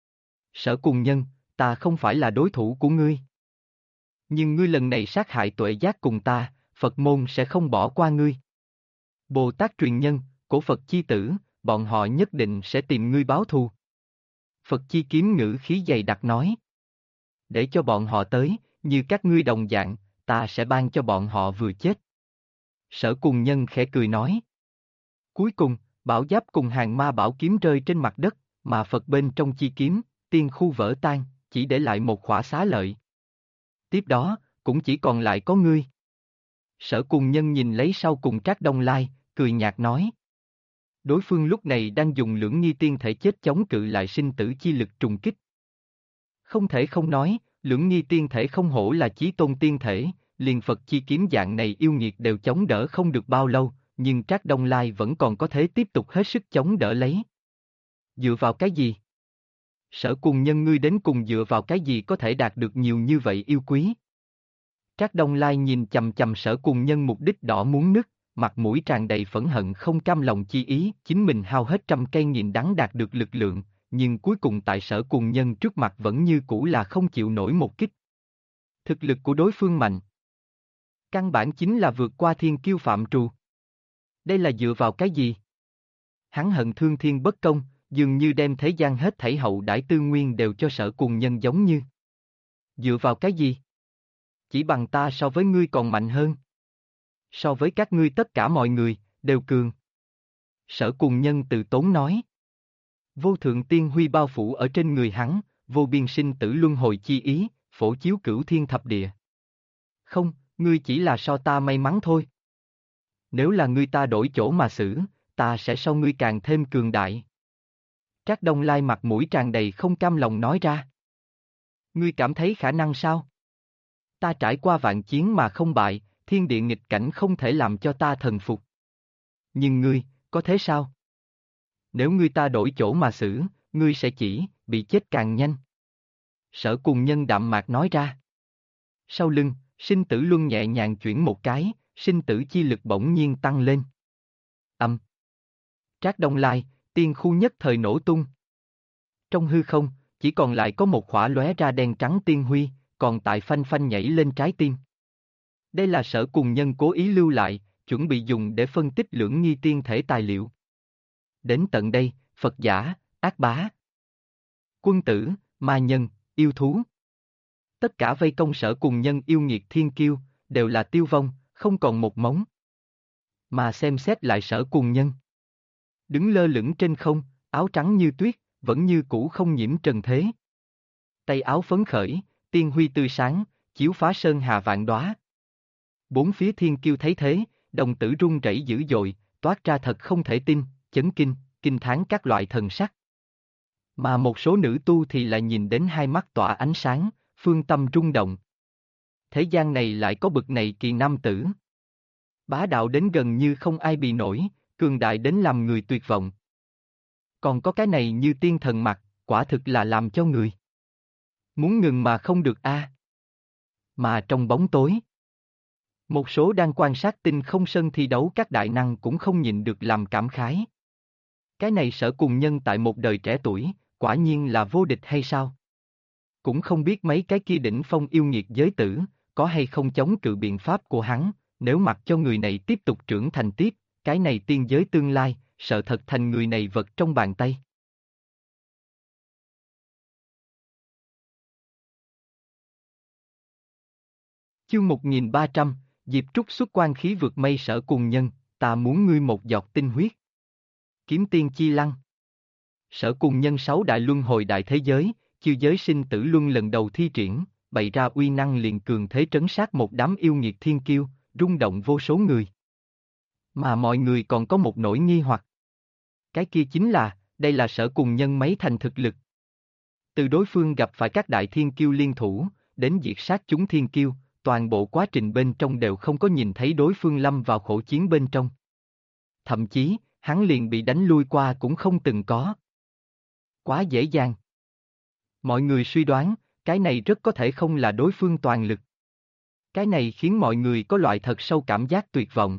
Sở Cùng Nhân, ta không phải là đối thủ của ngươi. Nhưng ngươi lần này sát hại Tuệ Giác cùng ta, Phật môn sẽ không bỏ qua ngươi. Bồ Tát truyền nhân, cổ Phật chi tử, bọn họ nhất định sẽ tìm ngươi báo thù. Phật chi kiếm ngữ khí dày đặc nói. Để cho bọn họ tới, như các ngươi đồng dạng, ta sẽ ban cho bọn họ vừa chết. Sở Cùng Nhân khẽ cười nói. Cuối cùng, bảo giáp cùng hàng ma bảo kiếm rơi trên mặt đất, mà Phật bên trong chi kiếm, tiên khu vỡ tan, chỉ để lại một khỏa xá lợi. Tiếp đó, cũng chỉ còn lại có ngươi. Sở Cùng Nhân nhìn lấy sau cùng Trác Đông Lai, cười nhạt nói. Đối phương lúc này đang dùng lưỡng nghi tiên thể chết chống cự lại sinh tử chi lực trùng kích. Không thể không nói, lưỡng nghi tiên thể không hổ là chí tôn tiên thể, liền Phật chi kiếm dạng này yêu nghiệt đều chống đỡ không được bao lâu, nhưng Trác Đông Lai vẫn còn có thể tiếp tục hết sức chống đỡ lấy. Dựa vào cái gì? Sở Cùng Nhân ngươi đến cùng dựa vào cái gì có thể đạt được nhiều như vậy yêu quý? Trác Đông Lai nhìn chầm chầm Sở Cùng Nhân mục đích đỏ muốn nứt, mặt mũi tràn đầy phẫn hận không cam lòng chi ý, chính mình hao hết trăm cây nghìn đắng đạt được lực lượng, nhưng cuối cùng tại Sở Cùng Nhân trước mặt vẫn như cũ là không chịu nổi một kích. Thực lực của đối phương mạnh. Căn bản chính là vượt qua thiên kiêu phạm trù. Đây là dựa vào cái gì? Hắn hận thương thiên bất công, dường như đem thế gian hết thảy hậu đãi tư nguyên đều cho Sở Cùng Nhân giống như. Dựa vào cái gì? Chỉ bằng ta so với ngươi còn mạnh hơn. So với các ngươi tất cả mọi người, đều cường. Sở Cùng Nhân từ tốn nói. Vô thượng tiên huy bao phủ ở trên người hắn, vô biên sinh tử luân hồi chi ý, phổ chiếu cửu thiên thập địa. Không, ngươi chỉ là so ta may mắn thôi. Nếu là ngươi ta đổi chỗ mà xử, ta sẽ so ngươi càng thêm cường đại. Trác Đông Lai mặt mũi tràn đầy không cam lòng nói ra. Ngươi cảm thấy khả năng sao? Ta trải qua vạn chiến mà không bại, thiên địa nghịch cảnh không thể làm cho ta thần phục. Nhưng ngươi, có thế sao? Nếu ngươi ta đổi chỗ mà xử, ngươi sẽ chỉ bị chết càng nhanh. Sở Cùng Nhân đạm mạc nói ra. Sau lưng, sinh tử luân nhẹ nhàng chuyển một cái, sinh tử chi lực bỗng nhiên tăng lên. Âm. Trác Đông Lai, tiên khu nhất thời nổ tung. Trong hư không, chỉ còn lại có một khỏa lóe ra đen trắng tiên huy, còn tại phanh phanh nhảy lên trái tim. Đây là Sở Cùng Nhân cố ý lưu lại, chuẩn bị dùng để phân tích lưỡng nghi tiên thể tài liệu. Đến tận đây, Phật giả, ác bá, quân tử, ma nhân, yêu thú. Tất cả vây công Sở Cùng Nhân yêu nghiệt thiên kiêu, đều là tiêu vong, không còn một mống. Mà xem xét lại Sở Cùng Nhân. Đứng lơ lửng trên không, áo trắng như tuyết, vẫn như cũ không nhiễm trần thế. Tay áo phấn khởi, tiên huy tươi sáng, chiếu phá sơn hà vạn đóa. Bốn phía thiên kiêu thấy thế, đồng tử run rẩy dữ dội, toát ra thật không thể tin, chấn kinh, kinh thán các loại thần sắc. Mà một số nữ tu thì lại nhìn đến hai mắt tỏa ánh sáng, phương tâm rung động. Thế gian này lại có bực này kỳ nam tử. Bá đạo đến gần như không ai bị nổi, cường đại đến làm người tuyệt vọng. Còn có cái này như tiên thần mặt, quả thực là làm cho người muốn ngừng mà không được a. Mà trong bóng tối, một số đang quan sát tinh không sân thi đấu các đại năng cũng không nhịn được làm cảm khái. Cái này Sở Cùng Nhân tại một đời trẻ tuổi, quả nhiên là vô địch hay sao? Cũng không biết mấy cái kia đỉnh phong yêu nghiệt giới tử, có hay không chống cự biện pháp của hắn, nếu mặc cho người này tiếp tục trưởng thành tiếp, cái này tiên giới tương lai, sợ thật thành người này vật trong bàn tay. Chương 1300, Diệp Trúc xuất quan khí vượt mây Sở Cùng Nhân, ta muốn ngươi một giọt tinh huyết. Kiếm tiên chi lăng. Sở Cùng Nhân sáu đại luân hồi đại thế giới, chiêu giới sinh tử luân lần đầu thi triển, bày ra uy năng liền cường thế trấn sát một đám yêu nghiệt thiên kiêu, rung động vô số người. Mà mọi người còn có một nỗi nghi hoặc. Cái kia chính là, đây là Sở Cùng Nhân mấy thành thực lực. Từ đối phương gặp phải các đại thiên kiêu liên thủ, đến diệt sát chúng thiên kiêu, toàn bộ quá trình bên trong đều không có nhìn thấy đối phương lâm vào khổ chiến bên trong. Thậm chí, hắn liền bị đánh lui qua cũng không từng có. Quá dễ dàng. Mọi người suy đoán, cái này rất có thể không là đối phương toàn lực. Cái này khiến mọi người có loại thật sâu cảm giác tuyệt vọng.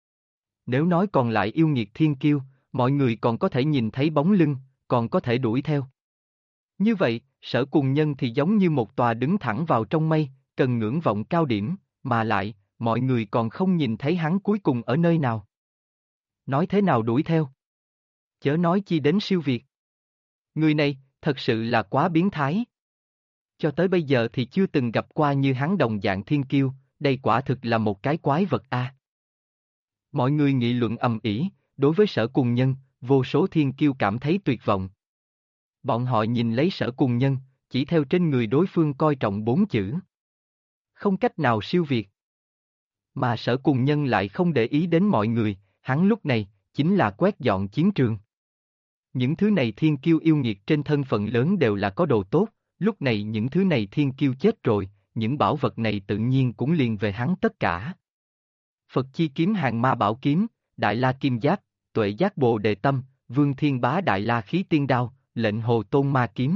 Nếu nói còn lại yêu nghiệt thiên kiêu, mọi người còn có thể nhìn thấy bóng lưng, còn có thể đuổi theo. Như vậy, Sở Cùng Nhân thì giống như một tòa đứng thẳng vào trong mây, cần ngưỡng vọng cao điểm, mà lại, mọi người còn không nhìn thấy hắn cuối cùng ở nơi nào. Nói thế nào đuổi theo? Chớ nói chi đến siêu việt. Người này, thật sự là quá biến thái. Cho tới bây giờ thì chưa từng gặp qua như hắn đồng dạng thiên kiêu, đây quả thực là một cái quái vật a. Mọi người nghị luận ầm ĩ, đối với Sở Cùng Nhân, vô số thiên kiêu cảm thấy tuyệt vọng. Bọn họ nhìn lấy Sở Cùng Nhân, chỉ theo trên người đối phương coi trọng 4 chữ. Không cách nào siêu việt. Mà Sở Cùng Nhân lại không để ý đến mọi người, hắn lúc này, chính là quét dọn chiến trường. Những thứ này thiên kiêu yêu nghiệt trên thân phận lớn đều là có đồ tốt, lúc này những thứ này thiên kiêu chết rồi, những bảo vật này tự nhiên cũng liền về hắn tất cả. Phật chi kiếm hàng ma bảo kiếm, Đại La Kim Giáp, Tuệ Giác Bồ Đề Tâm, Vương Thiên Bá Đại La Khí Tiên Đao, Lệnh Hồ Tôn Ma Kiếm.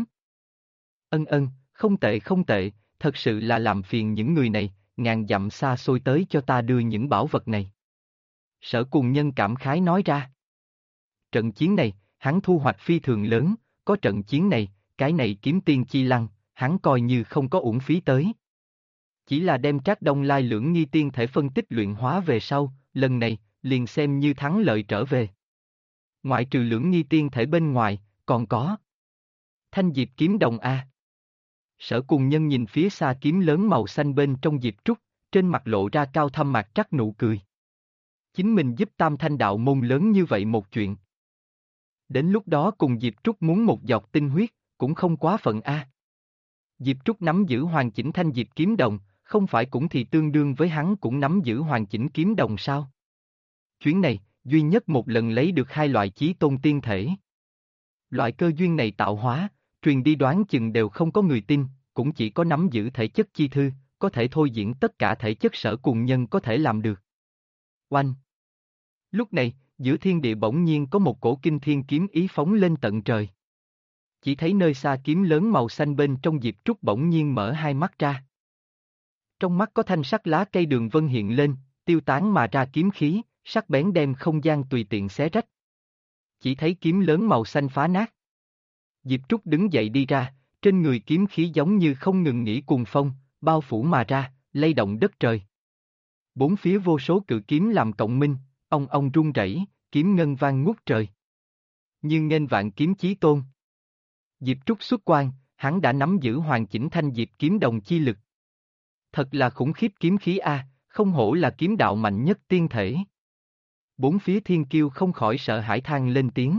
Không tệ không tệ, thật sự là làm phiền những người này, ngàn dặm xa xôi tới cho ta đưa những bảo vật này. Sở Cùng Nhân cảm khái nói ra. Trận chiến này, hắn thu hoạch phi thường lớn, có trận chiến này, cái này kiếm tiên chi lăng, hắn coi như không có uổng phí tới. Chỉ là đem Trác Đông Lai lưỡng nghi tiên thể phân tích luyện hóa về sau, lần này, liền xem như thắng lợi trở về. Ngoại trừ lưỡng nghi tiên thể bên ngoài, còn có Thanh Diệp kiếm đồng A. Sở Cùng Nhân nhìn phía xa kiếm lớn màu xanh bên trong Diệp Trúc, trên mặt lộ ra cao thâm mạc trắc nụ cười. Chính mình giúp Tam Thanh đạo môn lớn như vậy một chuyện. Đến lúc đó cùng Diệp Trúc muốn một giọt tinh huyết, cũng không quá phận a. Diệp Trúc nắm giữ hoàn chỉnh thanh diệp kiếm đồng, không phải cũng thì tương đương với hắn cũng nắm giữ hoàn chỉnh kiếm đồng sao? Chuyến này, duy nhất một lần lấy được hai loại chí tôn tiên thể. Loại cơ duyên này tạo hóa, truyền đi đoán chừng đều không có người tin, cũng chỉ có nắm giữ thể chất chi thư, có thể thôi diễn tất cả thể chất Sở Cùng Nhân có thể làm được. Oanh! Lúc này, giữa thiên địa bỗng nhiên có một cổ kinh thiên kiếm ý phóng lên tận trời. Chỉ thấy nơi xa kiếm lớn màu xanh bên trong Diệp Trúc bỗng nhiên mở hai mắt ra. Trong mắt có thanh sắc lá cây đường vân hiện lên, tiêu tán mà ra kiếm khí, sắc bén đem không gian tùy tiện xé rách. Chỉ thấy kiếm lớn màu xanh phá nát. Diệp Trúc đứng dậy đi ra, trên người kiếm khí giống như không ngừng nghỉ cuồng phong, bao phủ mà ra, lay động đất trời. Bốn phía vô số cự kiếm làm cộng minh, ong ong rung rẩy, kiếm ngân vang ngút trời. Như nghênh vạn kiếm chí tôn. Diệp Trúc xuất quan, hắn đã nắm giữ hoàn chỉnh thanh diệp kiếm đồng chi lực. Thật là khủng khiếp kiếm khí a, không hổ là kiếm đạo mạnh nhất tiên thể. Bốn phía thiên kiêu không khỏi sợ hãi than lên tiếng.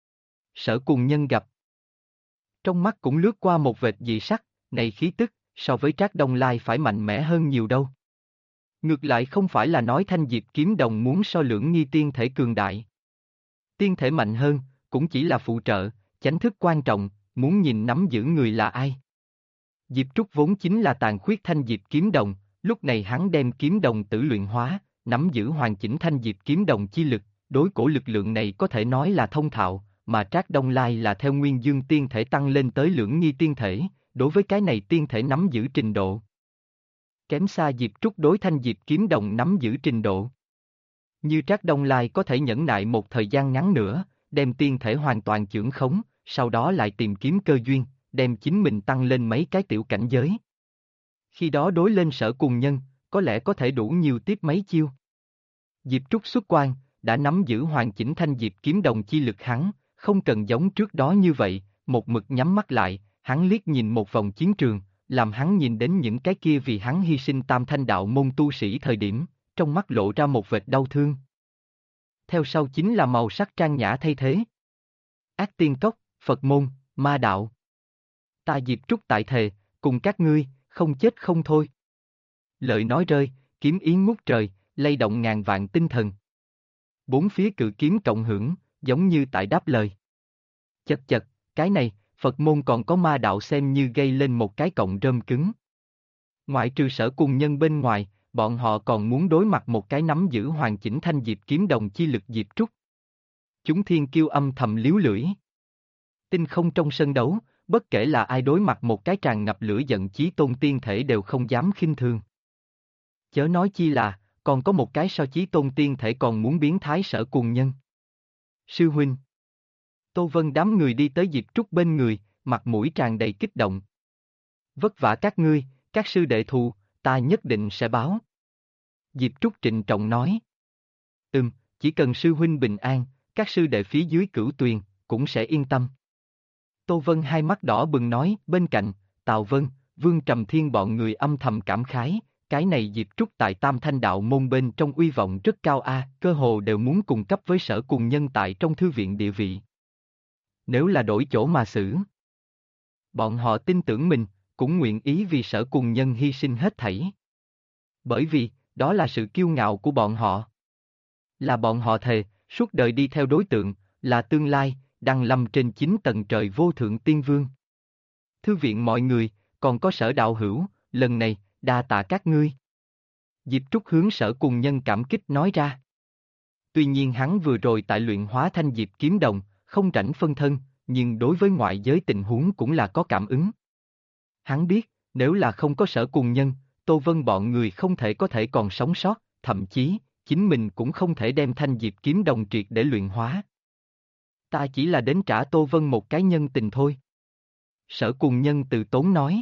Sở Cùng Nhân gặp. Trong mắt cũng lướt qua một vệt dị sắc, này khí tức, so với Trác Đông Lai phải mạnh mẽ hơn nhiều đâu. Ngược lại không phải là nói thanh diệp kiếm đồng muốn so lưỡng nghi tiên thể cường đại. Tiên thể mạnh hơn, cũng chỉ là phụ trợ, chánh thức quan trọng, muốn nhìn nắm giữ người là ai. Diệp Trúc vốn chính là tàn khuyết thanh diệp kiếm đồng, lúc này hắn đem kiếm đồng tử luyện hóa, nắm giữ hoàn chỉnh thanh diệp kiếm đồng chi lực, đối cổ lực lượng này có thể nói là thông thạo, mà Trác Đông Lai là theo nguyên dương tiên thể tăng lên tới lưỡng nghi tiên thể, đối với cái này tiên thể nắm giữ trình độ. Kém xa Diệp Trúc đối thanh diệp kiếm đồng nắm giữ trình độ. Như Trác Đông Lai có thể nhẫn nại một thời gian ngắn nữa, đem tiên thể hoàn toàn chưởng khống, sau đó lại tìm kiếm cơ duyên, đem chính mình tăng lên mấy cái tiểu cảnh giới. Khi đó đối lên Sở Cùng Nhân, có lẽ có thể đủ nhiều tiếp mấy chiêu. Diệp Trúc xuất quan, đã nắm giữ hoàn chỉnh thanh diệp kiếm đồng chi lực hắn, không cần giống trước đó như vậy, một mực nhắm mắt lại, hắn liếc nhìn một vòng chiến trường, làm hắn nhìn đến những cái kia vì hắn hy sinh tam thanh đạo môn tu sĩ thời điểm, trong mắt lộ ra một vệt đau thương. Theo sau chính là màu sắc trang nhã thay thế. Ác tiên cốc, Phật môn, ma đạo. Ta Diệp Trúc tại thề, cùng các ngươi, không chết không thôi. Lời nói rơi, kiếm ý ngút trời, lay động ngàn vạn tinh thần. Bốn phía cự kiếm cộng hưởng, giống như tại đáp lời. Chật chật, cái này, Phật môn còn có ma đạo xem như gây lên một cái cọng rơm cứng. Ngoại trừ Sở Cùng Nhân bên ngoài, bọn họ còn muốn đối mặt một cái nắm giữ hoàn chỉnh thanh diệp kiếm đồng chi lực Diệp Trúc. Chúng thiên kiêu âm thầm líu lưỡi. Tinh không trong sân đấu, bất kể là ai đối mặt một cái tràn ngập lửa giận chí tôn tiên thể đều không dám khinh thường. Chớ nói chi là, còn có một cái so chí tôn tiên thể còn muốn biến thái Sở Cùng Nhân. Sư huynh. Tô Vân đám người đi tới Diệp Trúc bên người, mặt mũi tràn đầy kích động. Vất vả các ngươi, các sư đệ thù, ta nhất định sẽ báo. Diệp Trúc trịnh trọng nói. Chỉ cần sư huynh bình an, các sư đệ phía dưới Cửu Tuyền, cũng sẽ yên tâm. Tô Vân hai mắt đỏ bừng nói, bên cạnh, Tào Vân, Vương Trầm Thiên bọn người âm thầm cảm khái, cái này Diệp Trúc tại Tam Thanh đạo môn bên trong uy vọng rất cao a, cơ hồ đều muốn cùng cấp với Sở Cùng Nhân tại trong thư viện địa vị. Nếu là đổi chỗ mà xử, bọn họ tin tưởng mình, cũng nguyện ý vì Sở Cùng Nhân hy sinh hết thảy. Bởi vì, đó là sự kiêu ngạo của bọn họ. Là bọn họ thề, suốt đời đi theo đối tượng, là tương lai, đăng lâm trên 9 tầng trời vô thượng tiên vương. Thư viện mọi người, còn có Sở đạo hữu, lần này, đa tạ các ngươi. Diệp Trúc hướng Sở Cùng Nhân cảm kích nói ra. Tuy nhiên hắn vừa rồi tại luyện hóa thanh diệp kiếm đồng, không rảnh phân thân, nhưng đối với ngoại giới tình huống cũng là có cảm ứng. Hắn biết, nếu là không có Sở Cùng Nhân, Tô Vân bọn người không thể có thể còn sống sót, thậm chí, chính mình cũng không thể đem thanh diệp kiếm đồng triệt để luyện hóa. Ta chỉ là đến trả Tô Vân một cái nhân tình thôi. Sở Cùng Nhân từ tốn nói.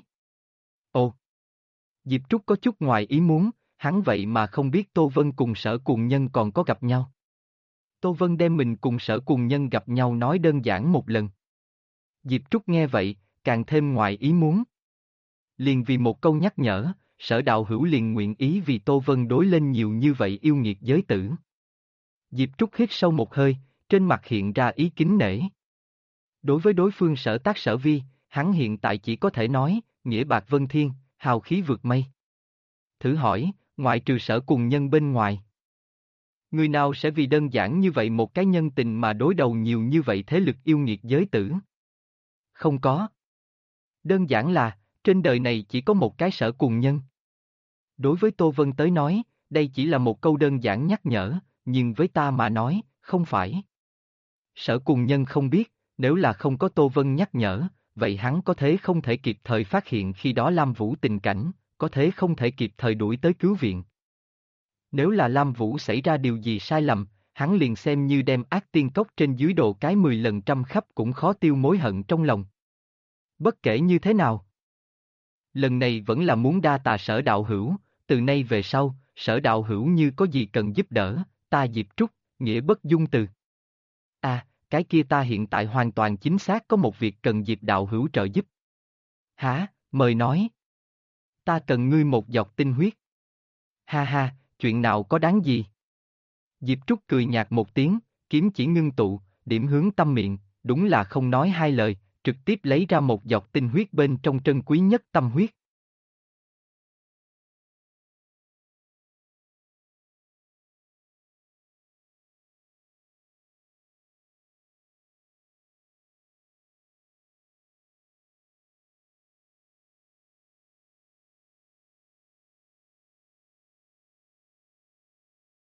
Ồ! Diệp Trúc có chút ngoài ý muốn, hắn vậy mà không biết Tô Vân cùng Sở Cùng Nhân còn có gặp nhau. Tô Vân đem mình cùng Sở Cùng Nhân gặp nhau nói đơn giản một lần. Diệp Trúc nghe vậy, càng thêm ngoài ý muốn. Liền vì một câu nhắc nhở, Sở đạo hữu liền nguyện ý vì Tô Vân đối lên nhiều như vậy yêu nghiệt giới tử. Diệp Trúc hít sâu một hơi, trên mặt hiện ra ý kính nể. Đối với đối phương Sở Tác Sở Vi, hắn hiện tại chỉ có thể nói, nghĩa bạc vân thiên, hào khí vượt mây. Thử hỏi, ngoại trừ Sở Cùng Nhân bên ngoài, người nào sẽ vì đơn giản như vậy một cái nhân tình mà đối đầu nhiều như vậy thế lực yêu nghiệt giới tử? Không có. Đơn giản là, trên đời này chỉ có một cái Sở Cùng Nhân. Đối với Tô Vân tới nói, đây chỉ là một câu đơn giản nhắc nhở, nhưng với ta mà nói, không phải. Sở Cùng Nhân không biết, nếu là không có Tô Vân nhắc nhở, vậy hắn có thể không thể kịp thời phát hiện khi đó Lam Vũ tình cảnh, có thể không thể kịp thời đuổi tới cứu viện. Nếu là Lam Vũ xảy ra điều gì sai lầm, hắn liền xem như đem ác tiên cốc trên dưới độ cái 10 lần trăm khắp cũng khó tiêu mối hận trong lòng. Bất kể như thế nào, lần này vẫn là muốn đa tạ Sở đạo hữu, từ nay về sau, Sở đạo hữu như có gì cần giúp đỡ, ta Diệp Trúc, nghĩa bất dung từ. À, cái kia ta hiện tại hoàn toàn chính xác có một việc cần Diệp đạo hữu trợ giúp. Hả, mời nói. Ta cần ngươi một giọt tinh huyết. Ha ha, chuyện nào có đáng gì? Diệp Trúc cười nhạt một tiếng, kiếm chỉ ngưng tụ, điểm hướng tâm miệng, đúng là không nói hai lời, trực tiếp lấy ra một giọt tinh huyết bên trong trân quý nhất tâm huyết.